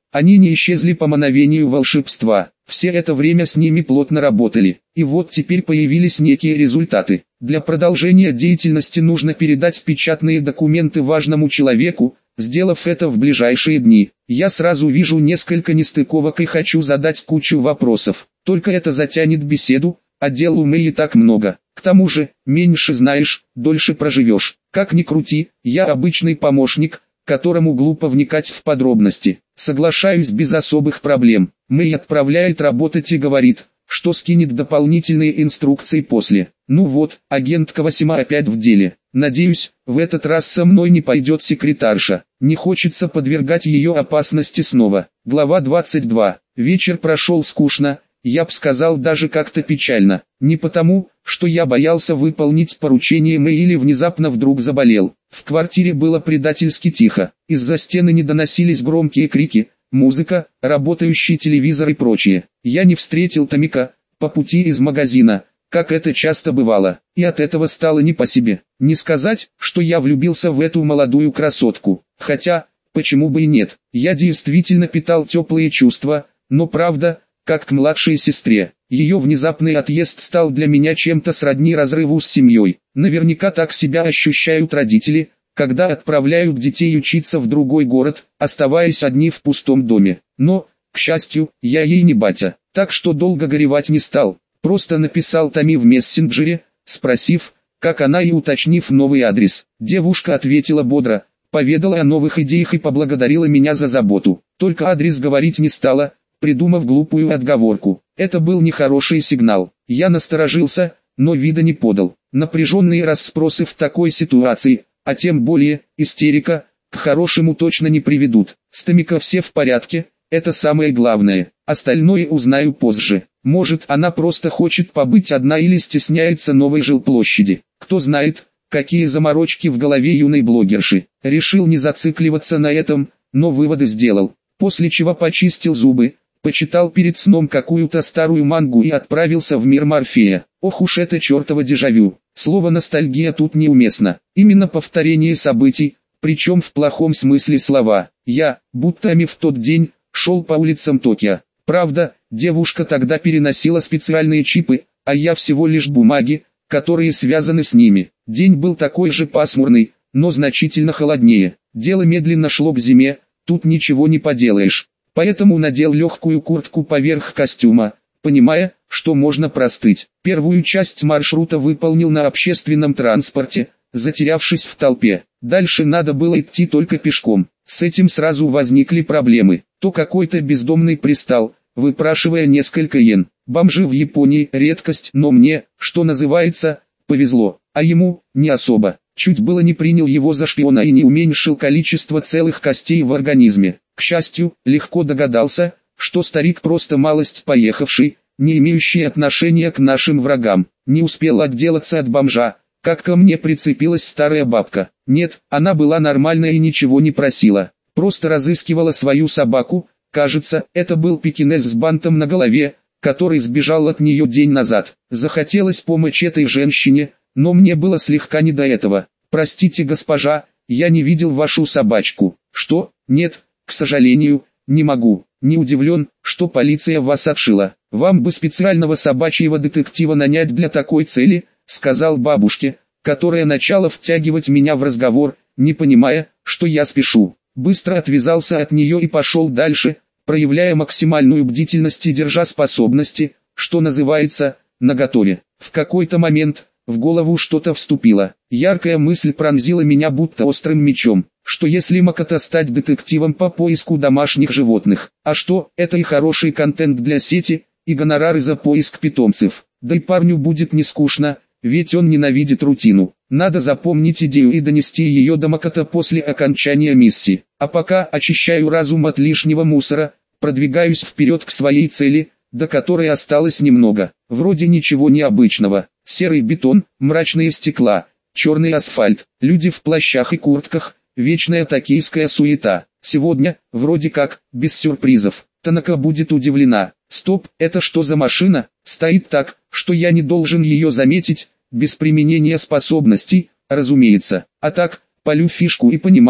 Они не исчезли по мановению волшебства. Все это время с ними плотно работали. И вот теперь появились некие результаты. Для продолжения деятельности нужно передать печатные документы важному человеку. Сделав это в ближайшие дни, я сразу вижу несколько нестыковок и хочу задать кучу вопросов. Только это затянет беседу, а дел у Мэй и так много. К тому же, меньше знаешь, дольше проживешь. Как ни крути, я обычный помощник, которому глупо вникать в подробности. Соглашаюсь без особых проблем. Мэй отправляет работать и говорит, что скинет дополнительные инструкции после. Ну вот, агентка Васима опять в деле. Надеюсь, в этот раз со мной не пойдет секретарша. Не хочется подвергать ее опасности снова. Глава двадцать два. Вечер прошел скучно, я б сказал даже как-то печально. Не потому, что я боялся выполнить поручение Мэй или внезапно вдруг заболел. В квартире было предательски тихо. Из-за стены не доносились громкие крики, музыка, работающий телевизор и прочее. Я не встретил Томика по пути из магазина, как это часто бывало, и от этого стало не по себе. Не сказать, что я влюбился в эту молодую красотку, хотя, почему бы и нет, я действительно питал теплые чувства, но правда, как к младшей сестре. Ее внезапный отъезд стал для меня чем-то сродни разрыву с семьей. Наверняка так себя ощущают родители, когда отправляют детей учиться в другой город, оставаясь одни в пустом доме. Но, к счастью, я ей не батя, так что долго горевать не стал. Просто написал Томи в мессенджере, спросив, как она, и уточнив новый адрес. Девушка ответила бодро, поведала о новых идеях и поблагодарила меня за заботу. Только адрес говорить не стала, придумав глупую отговорку. Это был нехороший сигнал. Я насторожился, но вида не подал. Напряженные расспросы в такой ситуации, а тем более истерика, к хорошему точно не приведут. С Томика все в порядке, это самое главное. Остальное узнаю позже. Может, она просто хочет побыть одна или стесняется новой жилплощади. Кто знает, какие заморочки в голове юной блогерши. Решил не зацикливаться на этом, но выводы сделал. После чего почистил зубы, почитал перед сном какую-то старую мангу и отправился в мир Морфея. Ох уж это чертово дежавю. Слово ностальгия тут неуместно. Именно повторение событий, причем в плохом смысле слова. Я, будто Ами в тот день, шел по улицам Токио. Правда, девушка тогда переносила специальные чипы, а я всего лишь бумаги, которые связаны с ними. День был такой же пасмурный, но значительно холоднее. Дело медленно шло к зиме, тут ничего не поделаешь. Поэтому надел легкую куртку поверх костюма, понимая, что можно простыть. Первую часть маршрута выполнил на общественном транспорте, затерявшись в толпе. Дальше надо было идти только пешком. С этим сразу возникли проблемы. То какой-то бездомный пристал, выпрашивая несколько йен. Бомжи в Японии редкость, но мне, что называется, повезло, а ему не особо. Чуть было не принял его за шпиона и не уменьшил количество целых костей в организме. К счастью, легко догадался, что старик просто малость поехавший, не имеющий отношения к нашим врагам. Не успел отделаться от бомжа, как ко мне прицепилась старая бабка. Нет, она была нормальная и ничего не просила. Просто разыскивала свою собаку. Кажется, это был пекинес с бантом на голове, который сбежал от нее день назад. Захотелось помочь этой женщине, но мне было слегка не до этого. «Простите, госпожа, я не видел вашу собачку». «Что? Нет, к сожалению, не могу». «Не удивлен, что полиция вас отшила. Вам бы специального собачьего детектива нанять для такой цели», сказал бабушке, которая начала втягивать меня в разговор, не понимая, что я спешу. Быстро отвязался от нее и пошел дальше, проявляя максимальную бдительность и держа способности, что называется, наготове. В какой-то момент в голову что-то вступило. Яркая мысль пронзила меня будто острым мечом. Что если Макото стать детективом по поиску домашних животных? А что, это и хороший контент для сети, и гонорары за поиск питомцев. Да и парню будет не скучно, ведь он ненавидит рутину. Надо запомнить идею и донести ее до Макото после окончания миссии. А пока очищаю разум от лишнего мусора, продвигаюсь вперед к своей цели, до которой осталось немного. Вроде ничего необычного. Серый бетон, мрачные стекла, черный асфальт, люди в плащах и куртках, вечная токийская суета. Сегодня, вроде как, без сюрпризов. Танака будет удивлена. Стоп, это что за машина? Стоит так, что я не должен ее заметить, без применения способностей, разумеется. А так, полю фишку и понимаю,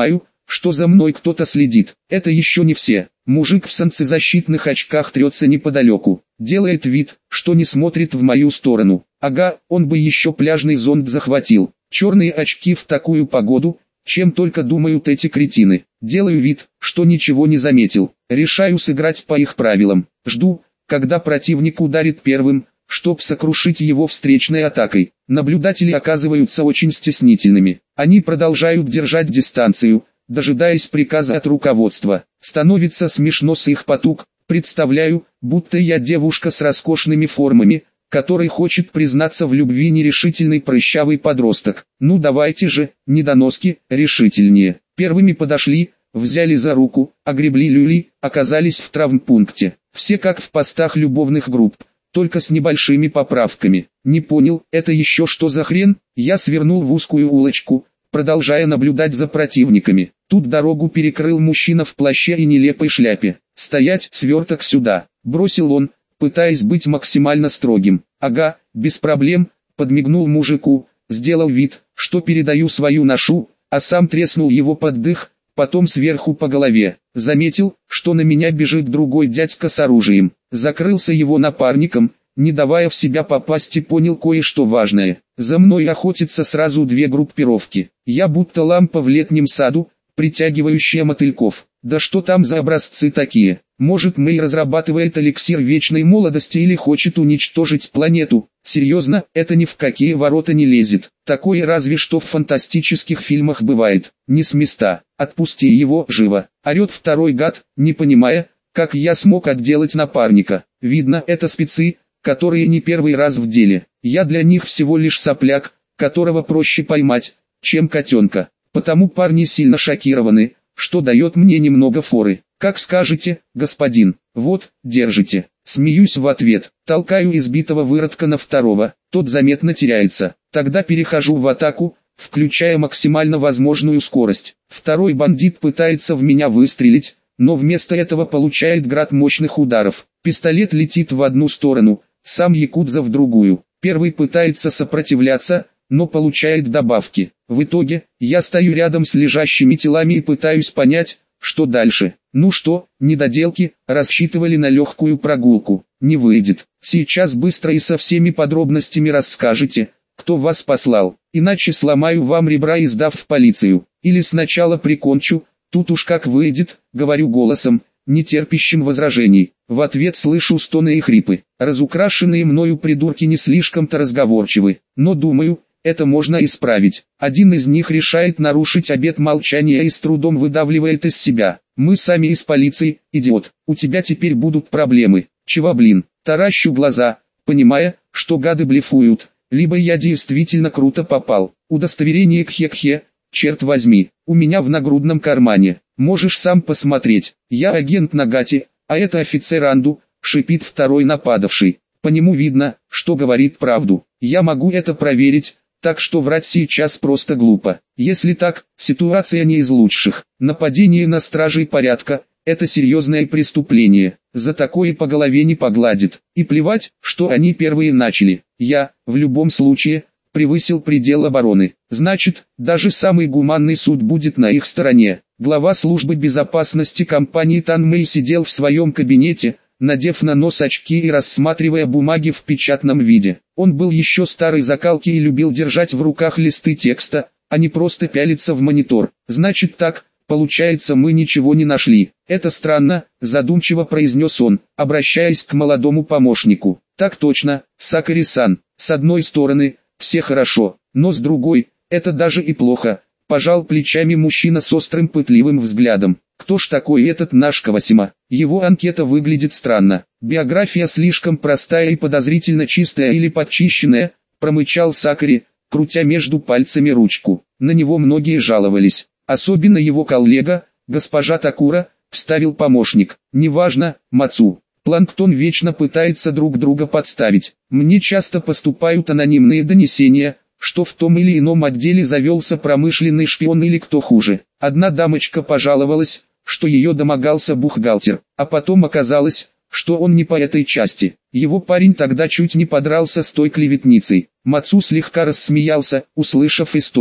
что за мной кто-то следит. Это еще не все. Мужик в солнцезащитных очках трется неподалеку. Делает вид, что не смотрит в мою сторону. Ага, он бы еще пляжный зонт захватил. Черные очки в такую погоду, чем только думают эти кретины. Делаю вид, что ничего не заметил. Решаю сыграть по их правилам. Жду, когда противник ударит первым, чтоб сокрушить его встречной атакой. Наблюдатели оказываются очень стеснительными. Они продолжают держать дистанцию, дожидаясь приказа от руководства. Становится смешно с их потуг. Представляю, будто я девушка с роскошными формами, который хочет признаться в любви нерешительный прыщавый подросток. Ну давайте же, недоноски, решительнее. Первыми подошли, взяли за руку, огребли люли, оказались в травмпункте. Все как в постах любовных групп, только с небольшими поправками. Не понял, это еще что за хрен? Я свернул в узкую улочку, продолжая наблюдать за противниками. Тут дорогу перекрыл мужчина в плаще и нелепой шляпе. «Стоять, сверток сюда!» — бросил он, пытаясь быть максимально строгим. «Ага, без проблем», — подмигнул мужику, сделал вид, что передаю свою ношу, а сам треснул его под дых, потом сверху по голове. Заметил, что на меня бежит другой дядька с оружием. Закрылся его напарником, не давая в себя попасть, и понял кое-что важное. За мной охотятся сразу две группировки. Я будто лампа в летнем саду, притягивающая мотыльков. Да что там за образцы такие? Может, Мэй разрабатывает эликсир вечной молодости или хочет уничтожить планету? Серьезно, это ни в какие ворота не лезет. Такое разве что в фантастических фильмах бывает. Не с места. Отпусти его, живо. Орет второй гад, не понимая, как я смог отделать напарника. Видно, это спецы, которые не первый раз в деле. Я для них всего лишь сопляк, которого проще поймать, чем котенка. Потому парни сильно шокированы, что дает мне немного форы. «Как скажете, господин, вот, держите». Смеюсь в ответ, толкаю избитого выродка на второго, тот заметно теряется. Тогда перехожу в атаку, включая максимально возможную скорость. Второй бандит пытается в меня выстрелить, но вместо этого получает град мощных ударов. Пистолет летит в одну сторону, сам якудза в другую. Первый пытается сопротивляться, но получает добавки. В итоге, я стою рядом с лежащими телами и пытаюсь понять, что дальше. Ну что, недоделки, рассчитывали на легкую прогулку. Не выйдет. Сейчас быстро и со всеми подробностями расскажете, кто вас послал. Иначе сломаю вам ребра и сдав в полицию. Или сначала прикончу, тут уж как выйдет, говорю голосом, не терпящим возражений. В ответ слышу стоны и хрипы. Разукрашенные мною придурки не слишком-то разговорчивы, но думаю, это можно исправить. Один из них решает нарушить обет молчания и с трудом выдавливает из себя: «Мы сами из полиции, идиот, у тебя теперь будут проблемы». Чего, блин? Таращу глаза, понимая, что гады блефуют, либо я действительно круто попал. Удостоверение кхе-кхе, черт возьми, у меня в нагрудном кармане. Можешь сам посмотреть. Я агент Нагати, а это офицер Анду, шипит второй нападавший. По нему видно, что говорит правду. Я могу это проверить. Так что врать сейчас просто глупо. Если так, ситуация не из лучших. Нападение на стражей порядка – это серьезное преступление. За такое по голове не погладит. И плевать, что они первые начали. Я, в любом случае, превысил предел обороны. Значит, даже самый гуманный суд будет на их стороне. Глава службы безопасности компании Тан Мэй сидел в своем кабинете, надев на нос очки и рассматривая бумаги в печатном виде. Он был еще старой закалки и любил держать в руках листы текста, а не просто пялиться в монитор. «Значит так, получается, мы ничего не нашли. Это странно», — задумчиво произнес он, обращаясь к молодому помощнику. «Так точно, Сакари-сан. С одной стороны, все хорошо, но с другой, это даже и плохо», — пожал плечами мужчина с острым пытливым взглядом. «Кто ж такой этот наш Кавасима? Его анкета выглядит странно. Биография слишком простая и подозрительно чистая или подчищенная», — промычал Сакари, крутя между пальцами ручку. На него многие жаловались. Особенно его коллега, госпожа Такура, вставил помощник. «Неважно, Мацу. Планктон вечно пытается друг друга подставить. Мне часто поступают анонимные донесения, что в том или ином отделе завелся промышленный шпион или кто хуже. Одна дамочка пожаловалась, что ее домогался бухгалтер, а потом оказалось, что он не по этой части. Его парень тогда чуть не подрался с той клеветницей». Мацу слегка рассмеялся, услышав историю.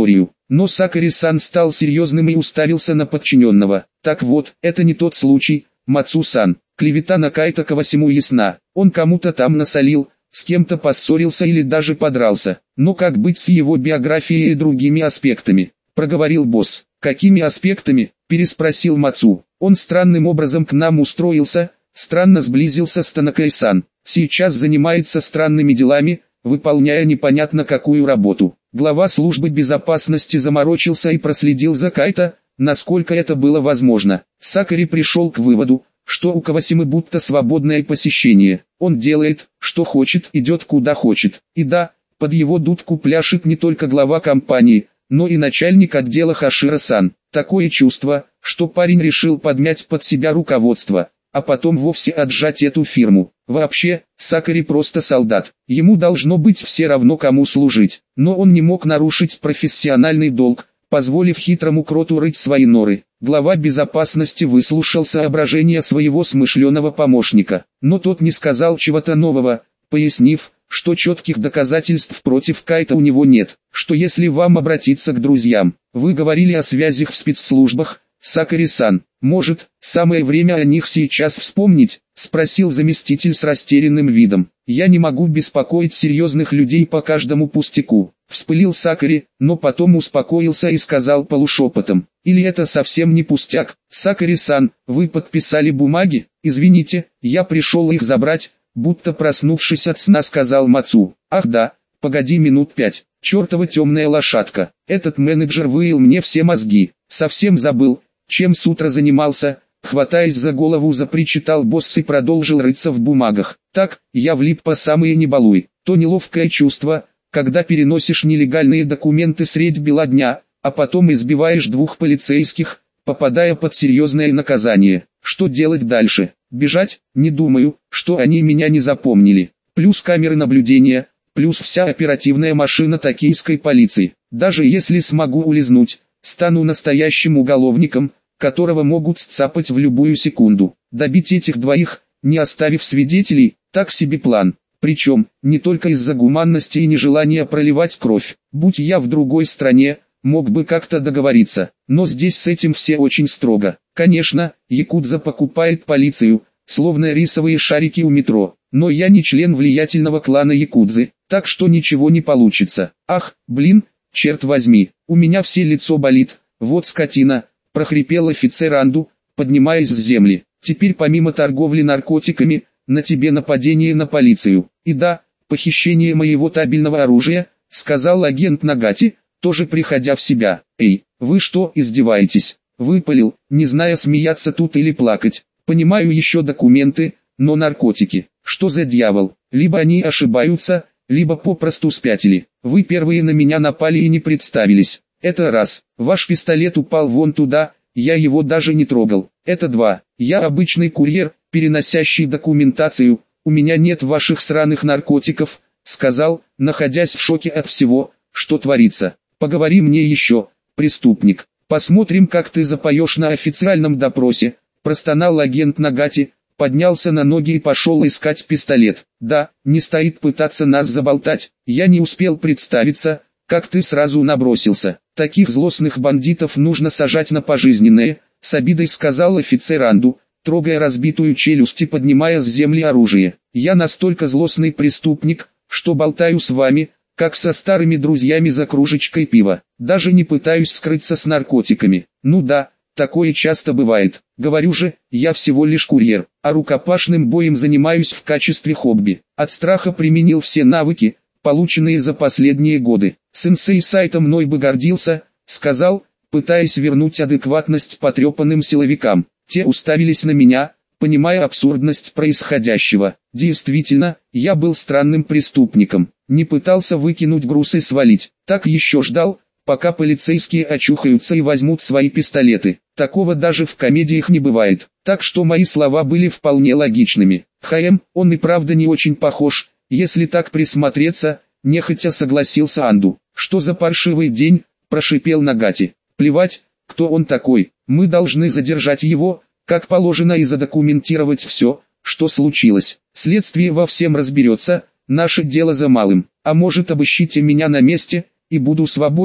Но Сакари-сан стал серьезным и уставился на подчиненного. Так вот, это не тот случай, Мацу-сан. Клевета на Кайта Кавасиму ясна. Он кому-то там насолил, с кем-то поссорился или даже подрался. Но как быть с его биографией и другими аспектами? Проговорил босс. Какими аспектами? Переспросил Мацу. Он странным образом к нам устроился, странно сблизился с Танакой-сан. Сейчас занимается странными делами, выполняя непонятно какую работу. Глава службы безопасности заморочился и проследил за Кайто, насколько это было возможно. Сакари пришел к выводу, что у Кавасимы будто свободное посещение. Он делает, что хочет, идет куда хочет. И да, под его дудку пляшет не только глава компании, но и начальник отдела Хашира-сан. Такое чувство, что парень решил подмять под себя руководство, а потом вовсе отжать эту фирму. Вообще, Сакари просто солдат. Ему должно быть все равно кому служить. Но он не мог нарушить профессиональный долг, позволив хитрому кроту рыть свои норы. Глава безопасности выслушал соображения своего смышленого помощника, но тот не сказал чего-то нового, пояснив, что четких доказательств против Кайта у него нет, что если вам обратиться к друзьям, вы говорили о связях в спецслужбах, Сакари-сан, может, самое время о них сейчас вспомнить, спросил заместитель с растерянным видом. Я не могу беспокоить серьезных людей по каждому пустяку, вспылил Сакари, но потом успокоился и сказал полушепотом. Или это совсем не пустяк? Сакари-сан, вы подписали бумаги? Извините, я пришел их забрать, будто проснувшись от сна сказал Мацу. Ах да, погоди минут пять, чертова темная лошадка, этот менеджер выил мне все мозги, совсем забыл, чем с утра занимался, хватаясь за голову запричитал босс и продолжил рыться в бумагах. Так, я влип по самые не балуй, то неловкое чувство, когда переносишь нелегальные документы средь бела дня, а потом избиваешь двух полицейских, попадая под серьезное наказание. Что делать дальше? Бежать? Не думаю, что они меня не запомнили. Плюс камеры наблюдения, плюс вся оперативная машина токийской полиции. Даже если смогу улизнуть, стану настоящим уголовником, которого могут сцапать в любую секунду. Добить этих двоих, не оставив свидетелей, так себе план. Причем, не только из-за гуманности и нежелания проливать кровь. Будь я в другой стране, мог бы как-то договориться, но здесь с этим все очень строго. Конечно, якудза покупает полицию, словно рисовые шарики у метро, но я не член влиятельного клана якудзы, так что ничего не получится. Ах, блин, черт возьми, у меня все лицо болит, вот скотина, прохрипел офицер Анду, поднимаясь с земли. Теперь помимо торговли наркотиками, на тебе нападение на полицию. И да, похищение моего табельного оружия, сказал агент Нагати, тоже приходя в себя. Эй, вы что, издеваетесь? Выпалил, не зная смеяться тут или плакать. Понимаю еще документы, но наркотики. Что за дьявол? Либо они ошибаются, либо попросту спятили. Вы первые на меня напали и не представились. Это раз. Ваш пистолет упал вон туда, я его даже не трогал. Это два. Я обычный курьер, переносящий документацию. У меня нет ваших сраных наркотиков, сказал, находясь в шоке от всего, что творится. Поговори мне еще, преступник. Посмотрим, как ты запоешь на официальном допросе. Простонал агент Нагати, поднялся на ноги и пошел искать пистолет. Да, не стоит пытаться нас заболтать. Я не успел представиться, как ты сразу набросился. Таких злостных бандитов нужно сажать на пожизненное, с обидой сказал офицер Анду, трогая разбитую челюсть и поднимая с земли оружие. Я настолько злостный преступник, что болтаю с вами, как со старыми друзьями за кружечкой пива. Даже не пытаюсь скрыться с наркотиками. Ну да, такое часто бывает. Говорю же, я всего лишь курьер, а рукопашным боем занимаюсь в качестве хобби. От страха применил все навыки, полученные за последние годы. Сенсей Сайто мной бы гордился, сказал, пытаясь вернуть адекватность потрепанным силовикам. Те уставились на меня, понимая абсурдность происходящего. Действительно, я был странным преступником. Не пытался выкинуть груз и свалить. Так еще ждал, пока полицейские очухаются и возьмут свои пистолеты. Такого даже в комедиях не бывает. Так что мои слова были вполне логичными. Хаэм, он и правда не очень похож, если так присмотреться, нехотя согласился Анду. Что за паршивый день, прошипел Нагати. Плевать, кто он такой, мы должны задержать его, как положено, и задокументировать все, что случилось. Следствие во всем разберется, наше дело за малым. А может, обыщите меня на месте, и буду свободен?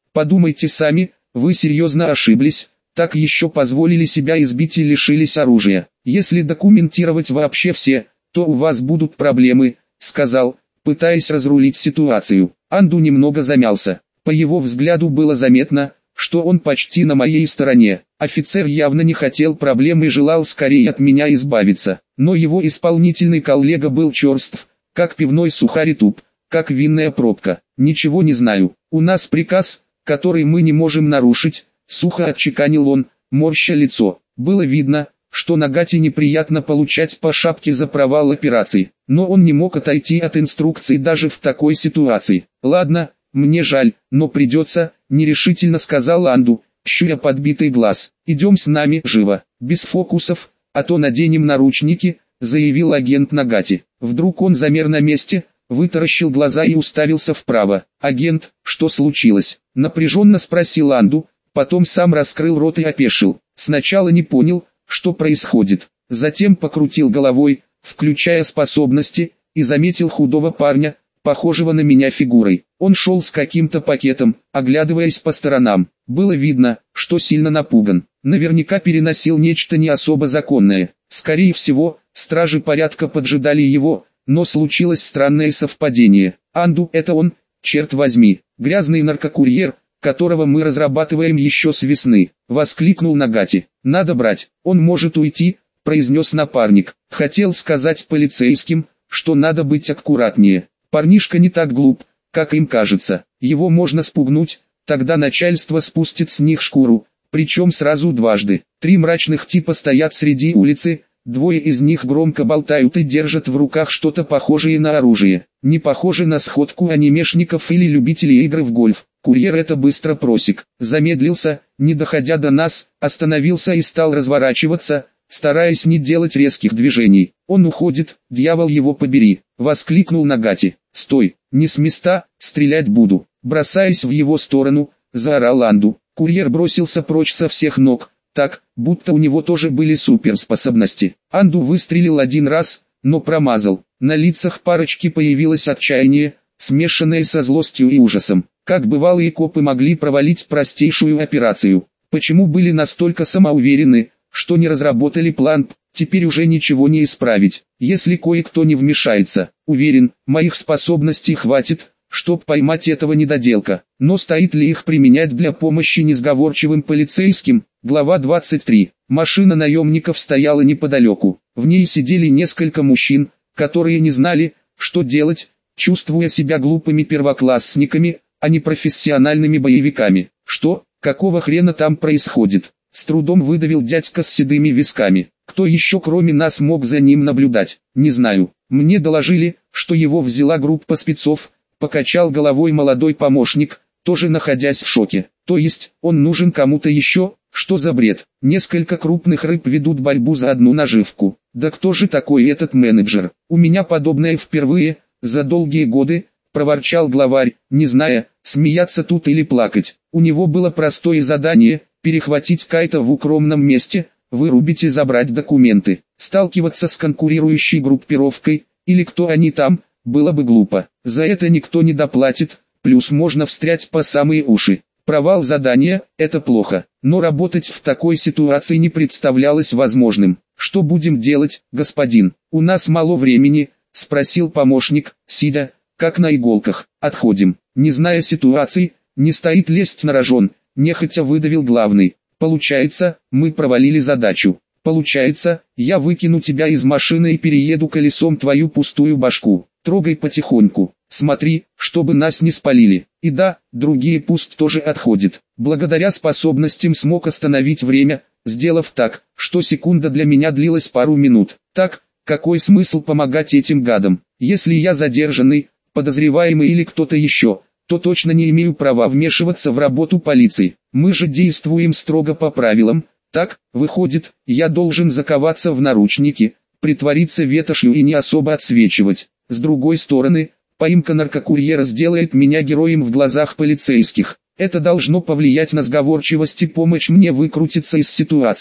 Подумайте сами, вы серьезно ошиблись, так еще позволили себя избить и лишились оружия. Если документировать вообще все, то у вас будут проблемы, сказал, пытаясь разрулить ситуацию. Анду немного замялся. По его взгляду было заметно, что он почти на моей стороне. Офицер явно не хотел проблем и желал скорее от меня избавиться. Но его исполнительный коллега был черств, как пивной сухарь и туп, как винная пробка. Ничего не знаю. У нас приказ, который мы не можем нарушить, сухо отчеканил он, морща лицо. Было видно, что Нагате неприятно получать по шапке за провал операции, но он не мог отойти от инструкций даже в такой ситуации. «Ладно, мне жаль, но придется», — нерешительно сказал Анду, щуря подбитый глаз. «Идем с нами, живо, без фокусов, а то наденем наручники», — заявил агент Нагате. Вдруг он замер на месте, вытаращил глаза и уставился вправо. «Агент, что случилось?» — напряженно спросил Анду, потом сам раскрыл рот и опешил. Сначала не понял, что происходит. Затем покрутил головой, включая способности, и заметил худого парня, похожего на меня фигурой. Он шел с каким-то пакетом, оглядываясь по сторонам. Было видно, что сильно напуган. Наверняка переносил нечто не особо законное. Скорее всего, стражи порядка поджидали его, но случилось странное совпадение. Анду — это он, черт возьми, грязный наркокурьер, которого мы разрабатываем еще с весны, воскликнул Нагате. «Надо брать, он может уйти», — произнес напарник. Хотел сказать полицейским, что надо быть аккуратнее. Парнишка не так глуп, как им кажется. Его можно спугнуть, тогда начальство спустит с них шкуру, причем сразу дважды. Три мрачных типа стоят среди улицы, двое из них громко болтают и держат в руках что-то похожее на оружие. Не похоже на сходку анимешников или любителей игры в гольф. Курьер это быстро просек. Замедлился, не доходя до нас, остановился и стал разворачиваться, стараясь не делать резких движений. «Он уходит, дьявол его побери!» — воскликнул Нагате. «Стой, не с места, стрелять буду!» Бросаясь в его сторону, заорал Анду. Курьер бросился прочь со всех ног, так, будто у него тоже были суперспособности. Анду выстрелил один раз, но промазал. На лицах парочки появилось отчаяние, смешанное со злостью и ужасом. Как бывалые копы могли провалить простейшую операцию? Почему были настолько самоуверены, что не разработали план? Теперь уже ничего не исправить, если кое-кто не вмешается. Уверен, моих способностей хватит, чтоб поймать этого недоделка. Но стоит ли их применять для помощи несговорчивым полицейским? Глава двадцать три. Машина наемников стояла неподалеку. В ней сидели несколько мужчин, которые не знали, что делать, чувствуя себя глупыми первоклассниками, а не профессиональными боевиками. «Что? Какого хрена там происходит?» — с трудом выдавил дядька с седыми висками. «Кто еще кроме нас мог за ним наблюдать? Не знаю. Мне доложили, что его взяла группа спецов», — покачал головой молодой помощник, тоже находясь в шоке. «То есть, он нужен кому-то еще? Что за бред? Несколько крупных рыб ведут борьбу за одну наживку. Да кто же такой этот менеджер? У меня подобное впервые, за долгие годы», — проворчал главарь, не зная, смеяться тут или плакать. У него было простое задание — перехватить Кайта в укромном месте, вырубить и забрать документы. Сталкиваться с конкурирующей группировкой, или кто они там, было бы глупо. За это никто не доплатит, плюс можно встрять по самые уши. Провал задания – это плохо, но работать в такой ситуации не представлялось возможным. «Что будем делать, господин? У нас мало времени», – спросил помощник, сидя, как на иголках. «Отходим». Не зная ситуации, не стоит лезть на рожон, нехотя выдавил главный. «Получается, мы провалили задачу. Получается, я выкину тебя из машины и перееду колесом твою пустую башку. Трогай потихоньку. Смотри, чтобы нас не спалили. И да, другие пусть тоже отходят». Благодаря способностям смог остановить время, сделав так, что секунда для меня длилась пару минут. Так, какой смысл помогать этим гадам? Если я задержанный, подозреваемый или кто-то еще, то точно не имею права вмешиваться в работу полиции. Мы же действуем строго по правилам. Так, выходит, я должен заковаться в наручники, притвориться ветошью и не особо отсвечивать. С другой стороны, поимка наркокурьера сделает меня героем в глазах полицейских. Это должно повлиять на сговорчивость и помочь мне выкрутиться из ситуации. К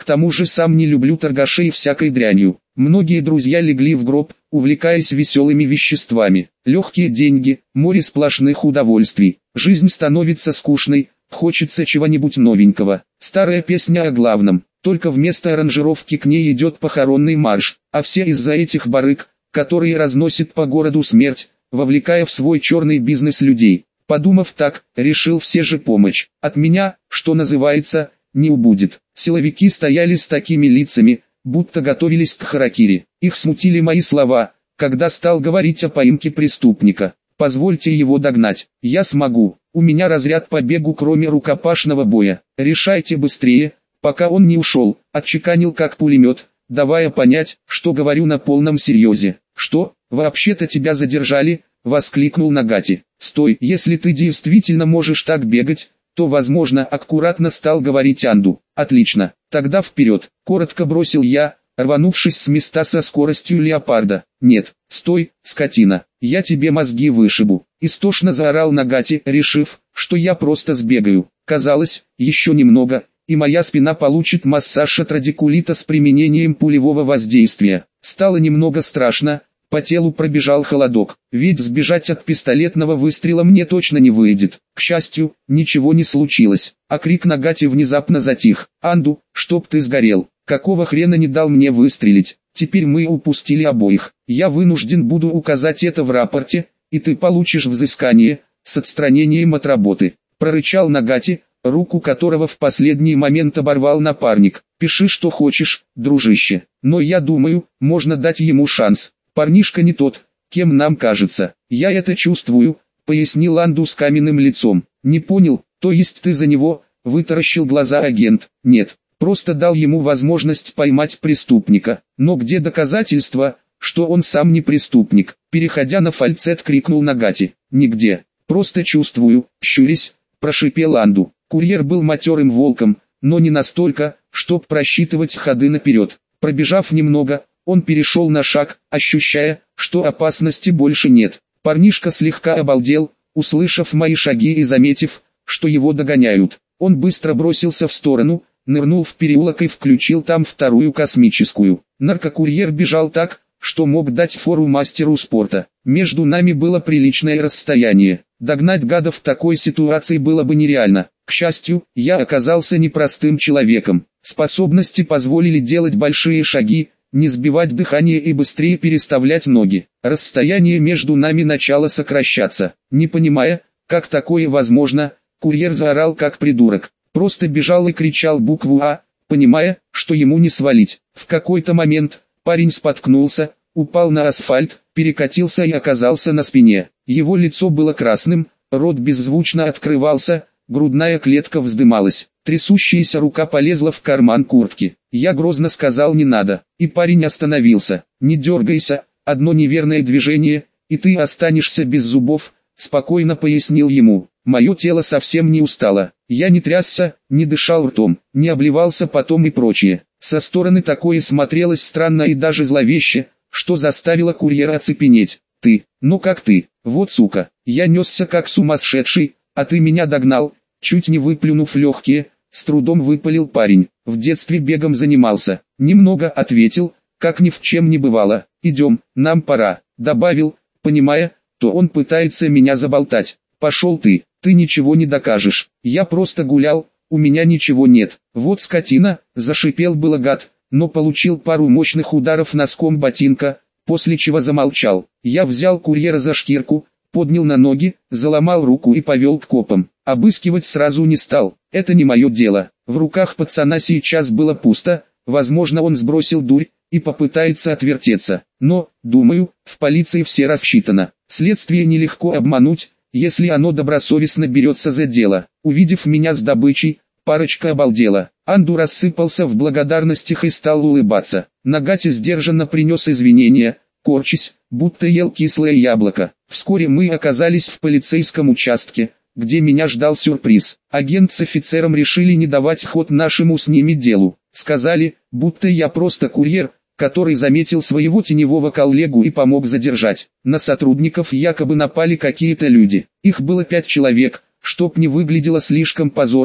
тому же сам не люблю торгашей всякой дрянью. Многие друзья легли в гроб, увлекаясь веселыми веществами. Легкие деньги, море сплошных удовольствий. Жизнь становится скучной, хочется чего-нибудь новенького. Старая песня о главном, только вместо аранжировки к ней идет похоронный марш, а все из-за этих барыг, которые разносят по городу смерть, вовлекая в свой черный бизнес людей. Подумав так, решил все же помочь. От меня, что называется, не убудет. Силовики стояли с такими лицами, будто готовились к харакири. Их смутили мои слова, когда стал говорить о поимке преступника. Позвольте его догнать. Я смогу. У меня разряд по бегу кроме рукопашного боя. Решайте быстрее, пока он не ушел. Отчеканил как пулемет, давая понять, что говорю на полном серьезе. Что, вообще-то тебя задержали? Воскликнул Нагати. Стой, если ты действительно можешь так бегать, то возможно аккуратно стал говорить Анду. Отлично, тогда вперед, коротко бросил я, рванувшись с места со скоростью леопарда. Нет, стой, скотина, я тебе мозги вышибу. Истошно заорал Нагати, решив, что я просто сбегаю. Казалось, еще немного, и моя спина получит массаж от радикулита с применением пулевого воздействия. Стало немного страшно. По телу пробежал холодок, ведь сбежать от пистолетного выстрела мне точно не выйдет. К счастью, ничего не случилось, а крик Нагати внезапно затих. «Анду, чтоб ты сгорел, какого хрена не дал мне выстрелить? Теперь мы упустили обоих. Я вынужден буду указать это в рапорте, и ты получишь взыскание, с отстранением от работы», прорычал Нагати, руку которого в последний момент оборвал напарник. «Пиши что хочешь, дружище, но я думаю, можно дать ему шанс. Парнишка не тот, кем нам кажется. Я это чувствую», — пояснил Анду с каменным лицом. «Не понял, то есть ты за него?» — вытаращил глаза агент. «Нет, просто дал ему возможность поймать преступника. Но где доказательства, что он сам не преступник?» Переходя на фальцет, крикнул Нагати. «Нигде, просто чувствую», — щурясь, прошипел Анду. Курьер был матерым волком, но не настолько, чтоб просчитывать ходы наперед. Пробежав немного, он перешел на шаг, ощущая, что опасности больше нет. Парнишка слегка обалдел, услышав мои шаги и заметив, что его догоняют. Он быстро бросился в сторону, нырнул в переулок и включил там вторую космическую. Наркокурьер бежал так, что мог дать фору мастеру спорта. Между нами было приличное расстояние. Догнать гада в такой ситуации было бы нереально. К счастью, я оказался непростым человеком. Способности позволили делать большие шаги, не сбивать дыхание и быстрее переставлять ноги. Расстояние между нами начало сокращаться. Не понимая, как такое возможно, курьер заорал как придурок. Просто бежал и кричал букву «А», понимая, что ему не свалить. В какой-то момент парень споткнулся, упал на асфальт, перекатился и оказался на спине. Его лицо было красным, рот беззвучно открывался, грудная клетка вздымалась. Трясущаяся рука полезла в карман куртки. Я грозно сказал «не надо», и парень остановился. «Не дергайся, одно неверное движение, и ты останешься без зубов», спокойно пояснил ему. Мое тело совсем не устало. Я не трясся, не дышал ртом, не обливался потом и прочее. Со стороны такое смотрелось странно и даже зловеще, что заставило курьера оцепенеть. «Ты, ну как ты, вот сука, я несся как сумасшедший, а ты меня догнал», чуть не выплюнув легкие, с трудом выпалил парень. «В детстве бегом занимался». «Немного», ответил, как ни в чем не бывало. «Идем, нам пора», добавил, понимая, то он пытается меня заболтать. «Пошел ты, ты ничего не докажешь. Я просто гулял, у меня ничего нет». «Вот скотина», зашипел было гад, но получил пару мощных ударов носком ботинка, после чего замолчал. Я взял курьера за шкирку, поднял на ноги, заломал руку и повел к копам. Обыскивать сразу не стал, это не мое дело. В руках пацана сейчас было пусто, возможно он сбросил дурь и попытается отвертеться. Но, думаю, в полиции все рассчитано. Следствие нелегко обмануть, если оно добросовестно берется за дело. Увидев меня с добычей, парочка обалдела. Анду рассыпался в благодарностях и стал улыбаться. Нагати сдержанно принес извинения, корчась, будто ел кислое яблоко. Вскоре мы оказались в полицейском участке, где меня ждал сюрприз. Агент с офицером решили не давать ход нашему с ними делу. Сказали, будто я просто курьер, который заметил своего теневого коллегу и помог задержать. На сотрудников якобы напали какие-то люди. Их было пять человек, чтоб не выглядело слишком позорно.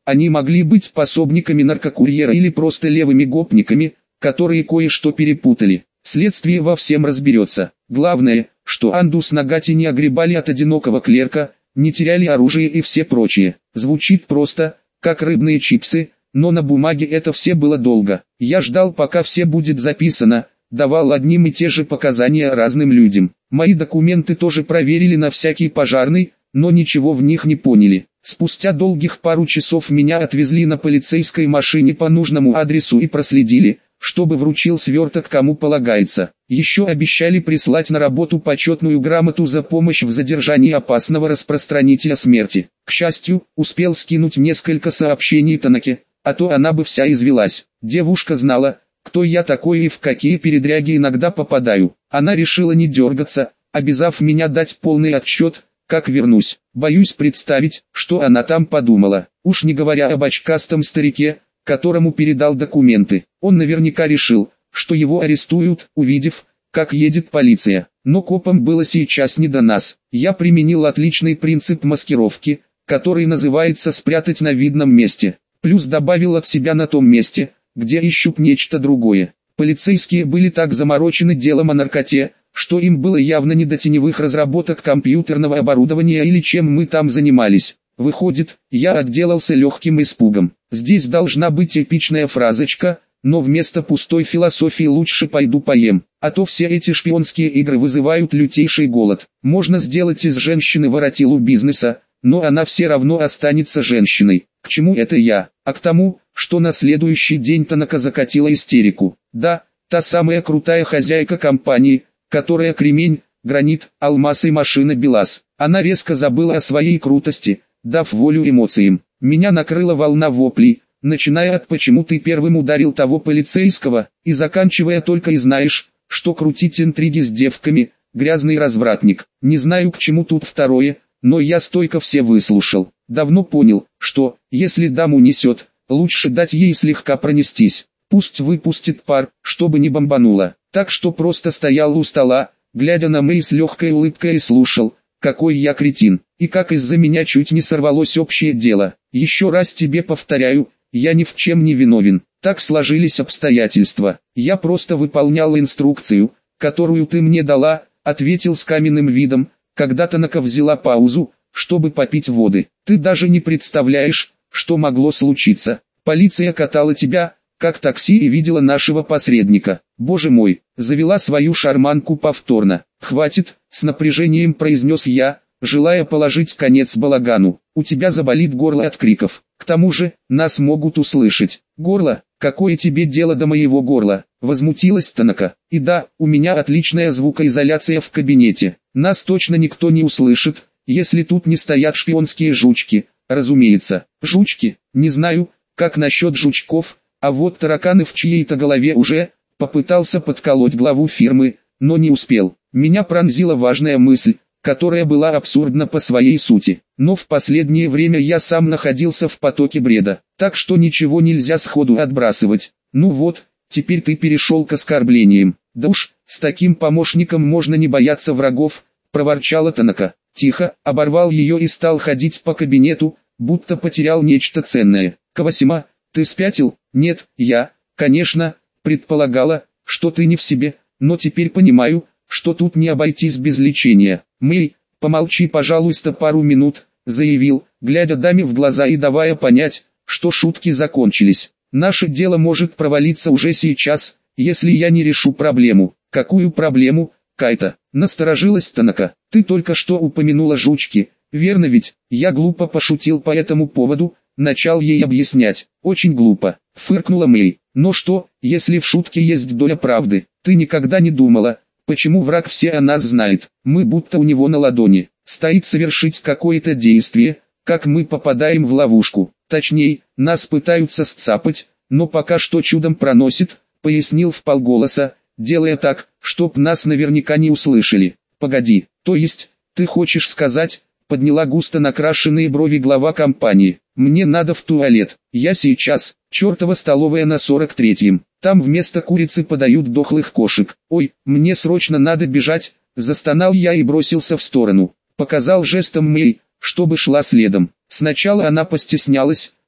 Они могли быть пособниками наркокурьера или просто левыми гопниками, которые кое-что перепутали. Следствие во всем разберется. Главное, что Анду с Нагати не огребали от одинокого клерка, не теряли оружие и все прочее. Звучит просто, как рыбные чипсы, но на бумаге это все было долго. Я ждал, пока все будет записано, давал одним и те же показания разным людям. Мои документы тоже проверили на всякий пожарный, но ничего в них не поняли. Спустя долгих пару часов меня отвезли на полицейской машине по нужному адресу и проследили, чтобы вручил сверток кому полагается. Еще обещали прислать на работу почетную грамоту за помощь в задержании опасного распространителя смерти. К счастью, успел скинуть несколько сообщений Танаке, а то она бы вся извелась. Девушка знала, кто я такой и в какие передряги иногда попадаю. Она решила не дергаться, обязав меня дать полный отчет, как вернусь. Боюсь представить, что она там подумала. Уж не говоря об очкастом старике, которому передал документы. Он наверняка решил, что его арестуют, увидев, как едет полиция. Но копам было сейчас не до нас. Я применил отличный принцип маскировки, который называется спрятать на видном месте. Плюс добавил от себя на том месте, где ищут нечто другое. Полицейские были так заморочены делом о наркоте, что им было явно не до теневых разработок компьютерного оборудования или чем мы там занимались. Выходит, я отделался легким испугом. Здесь должна быть эпичная фразочка, но вместо пустой философии лучше пойду поем, а то все эти шпионские игры вызывают лютейший голод. Можно сделать из женщины воротилу бизнеса, но она все равно останется женщиной. К чему это я? А к тому, что на следующий день Танака закатила истерику. Да, та самая крутая хозяйка компании, которая кремень, гранит, алмаз и машина БелАЗ. Она резко забыла о своей крутости, дав волю эмоциям. Меня накрыла волна воплей, начиная от «почему ты первым ударил того полицейского» и заканчивая только и знаешь, что крутить интриги с девками, грязный развратник. Не знаю, к чему тут второе, но я стойко все выслушал. Давно понял, что, если даму несет, лучше дать ей слегка пронестись. Пусть выпустит пар, чтобы не бомбануло. Так что просто стоял у стола, глядя на Мэй с легкой улыбкой и слушал, какой я кретин, и как из-за меня чуть не сорвалось общее дело. Еще раз тебе повторяю, я ни в чем не виновен. Так сложились обстоятельства. Я просто выполнял инструкцию, которую ты мне дала, ответил с каменным видом, когда Танака взяла паузу, чтобы попить воды. Ты даже не представляешь, что могло случиться. Полиция катала тебя, как такси, и видела нашего посредника. Боже мой, завела свою шарманку повторно. Хватит, с напряжением произнес я, желая положить конец балагану. У тебя заболит горло от криков. К тому же, нас могут услышать. Горло? Какое тебе дело до моего горла? Возмутилась Танака. И да, у меня отличная звукоизоляция в кабинете. Нас точно никто не услышит, если тут не стоят шпионские жучки. Разумеется, жучки, не знаю, как насчет жучков, а вот тараканы в чьей-то голове уже. Попытался подколоть главу фирмы, но не успел. Меня пронзила важная мысль, которая была абсурдна по своей сути. Но в последнее время я сам находился в потоке бреда, так что ничего нельзя сходу отбрасывать. Ну вот, теперь ты перешел к оскорблениям. Да уж, с таким помощником можно не бояться врагов, проворчала Танака. Тихо, оборвал ее и стал ходить по кабинету, будто потерял нечто ценное. Кавасима, ты спятил? Нет, я, конечно, предполагала, что ты не в себе, но теперь понимаю, что тут не обойтись без лечения. Мэй, помолчи, пожалуйста, пару минут, заявил, глядя даме в глаза и давая понять, что шутки закончились. Наше дело может провалиться уже сейчас, если я не решу проблему. Какую проблему, Кайта? Насторожилась Танака. Ты только что упомянула жучки, верно ведь? Я глупо пошутил по этому поводу, начал ей объяснять. Очень глупо, фыркнула Мэй. Но что, если в шутке есть доля правды? Ты никогда не думала, почему враг все о нас знает? Мы будто у него на ладони. Стоит совершить какое-то действие, как мы попадаем в ловушку. Точнее, нас пытаются сцапать, но пока что чудом проносит, пояснил вполголоса, делая так, чтоб нас наверняка не услышали. Погоди, то есть, ты хочешь сказать, подняла густо накрашенные брови глава компании. Мне надо в туалет. Я сейчас, чертова столовая на сорок третьем. Там вместо курицы подают дохлых кошек. Ой, мне срочно надо бежать, застонал я и бросился в сторону. Показал жестом Мэй, чтобы шла следом. Сначала она постеснялась,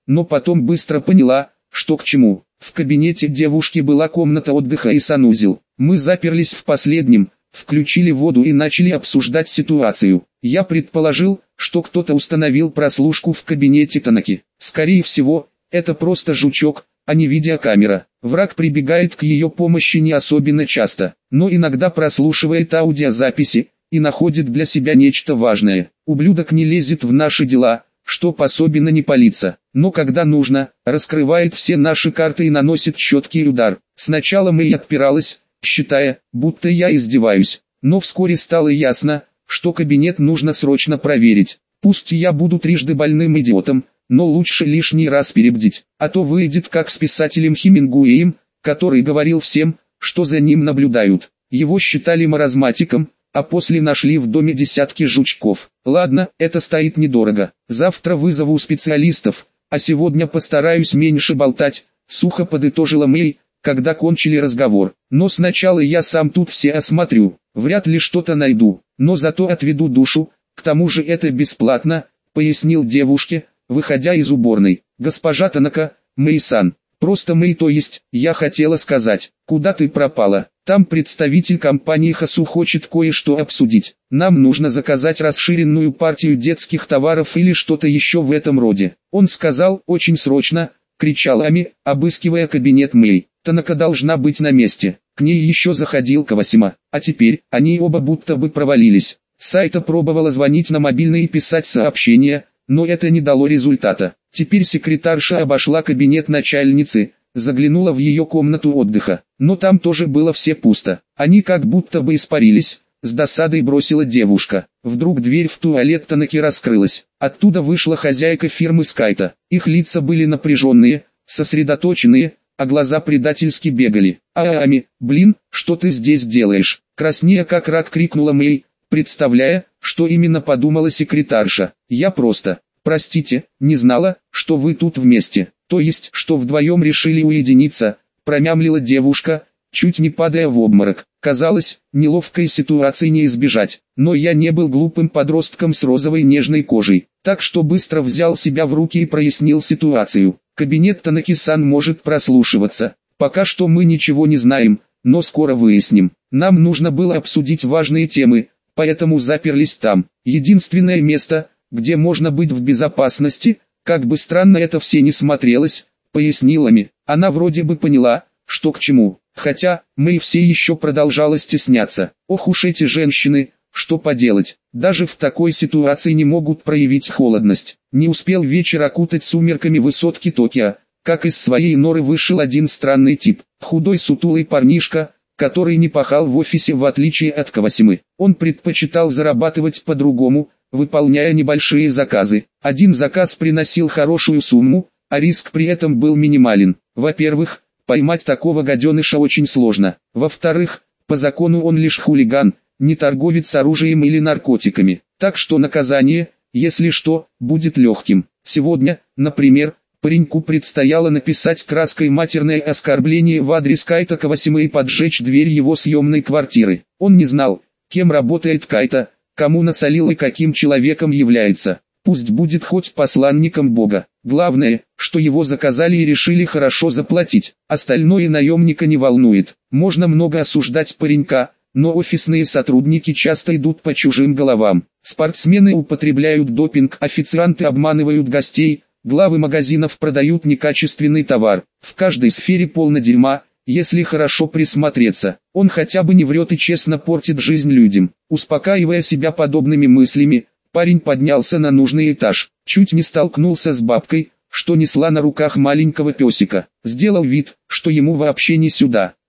но потом быстро поняла, что к чему. В кабинете девушки была комната отдыха и санузел. Мы заперлись в последнем, включили воду и начали обсуждать ситуацию. Я предположил, что кто-то установил прослушку в кабинете Танаки. Скорее всего, это просто жучок, а не видеокамера. Враг прибегает к ее помощи не особенно часто, но иногда прослушивает аудиозаписи и находит для себя нечто важное. Ублюдок не лезет в наши дела, чтоб особенно не палиться, но когда нужно, раскрывает все наши карты и наносит четкий удар. Сначала Мэй отпиралась, считая, будто я издеваюсь, но вскоре стало ясно, что кабинет нужно срочно проверить. Пусть я буду трижды больным идиотом, но лучше лишний раз перебдить, а то выйдет как с писателем Хемингуэем, который говорил всем, что за ним наблюдают. Его считали маразматиком, а после нашли в доме десятки жучков. Ладно, это стоит недорого. Завтра вызову специалистов, а сегодня постараюсь меньше болтать, сухо подытожила Мэй, когда кончили разговор. Но сначала я сам тут все осмотрю, вряд ли что-то найду, но зато отведу душу, к тому же это бесплатно, пояснил девушке, выходя из уборной. Госпожа Танака, Мэй-сан. Просто Мэй, то есть, я хотела сказать, куда ты пропала? Там представитель компании Хасу хочет кое-что обсудить. Нам нужно заказать расширенную партию детских товаров или что-то еще в этом роде. Он сказал, очень срочно, кричал Ами, обыскивая кабинет Мэй. Танака должна быть на месте. К ней еще заходил Кавасима. А теперь, они оба будто бы провалились. Сайта пробовала звонить на мобильный и писать сообщения, но это не дало результата. Теперь секретарша обошла кабинет начальницы, заглянула в ее комнату отдыха, но там тоже было все пусто. Они как будто бы испарились, с досадой бросила девушка. Вдруг дверь в туалет Танаки раскрылась. Оттуда вышла хозяйка фирмы Скайта. Их лица были напряженные, сосредоточенные, а глаза предательски бегали. «Аами, блин, что ты здесь делаешь?» Краснея как рак крикнула Мэй, представляя, что именно подумала секретарша. «Я просто, простите, не знала, что вы тут вместе, то есть, что вдвоем решили уединиться», промямлила девушка, чуть не падая в обморок. Казалось, неловкой ситуации не избежать, но я не был глупым подростком с розовой нежной кожей, так что быстро взял себя в руки и прояснил ситуацию. Кабинет Танаки-сан может прослушиваться, пока что мы ничего не знаем, но скоро выясним. Нам нужно было обсудить важные темы, поэтому заперлись там. Единственное место, где можно быть в безопасности, как бы странно это все не смотрелось, пояснила Ми. Она вроде бы поняла, что к чему, хотя, мы все еще продолжала стесняться. Ох уж эти женщины, что поделать, даже в такой ситуации не могут проявить холодность. Не успел вечер окутать сумерками высотки Токио, как из своей норы вышел один странный тип, худой сутулый парнишка, который не пахал в офисе в отличие от Кавасимы. Он предпочитал зарабатывать по-другому, выполняя небольшие заказы. Один заказ приносил хорошую сумму, а риск при этом был минимален. Во-первых, поймать такого гаденыша очень сложно. Во-вторых, по закону он лишь хулиган, не торговец оружием или наркотиками. Так что наказание, если что, будет легким. Сегодня, например, пареньку предстояло написать краской матерное оскорбление в адрес Кайта Кавасимы и поджечь дверь его съемной квартиры. Он не знал, кем работает Кайта, кому насолил и каким человеком является. Пусть будет хоть посланником Бога. Главное, что его заказали и решили хорошо заплатить. Остальное наемника не волнует. Можно много осуждать паренька, но офисные сотрудники часто идут по чужим головам. Спортсмены употребляют допинг, официанты обманывают гостей, главы магазинов продают некачественный товар. В каждой сфере полно дерьма, если хорошо присмотреться. Он хотя бы не врет и честно портит жизнь людям. Успокаивая себя подобными мыслями, парень поднялся на нужный этаж, чуть не столкнулся с бабкой, что несла на руках маленького песика. Сделал вид, что ему вообще не сюда.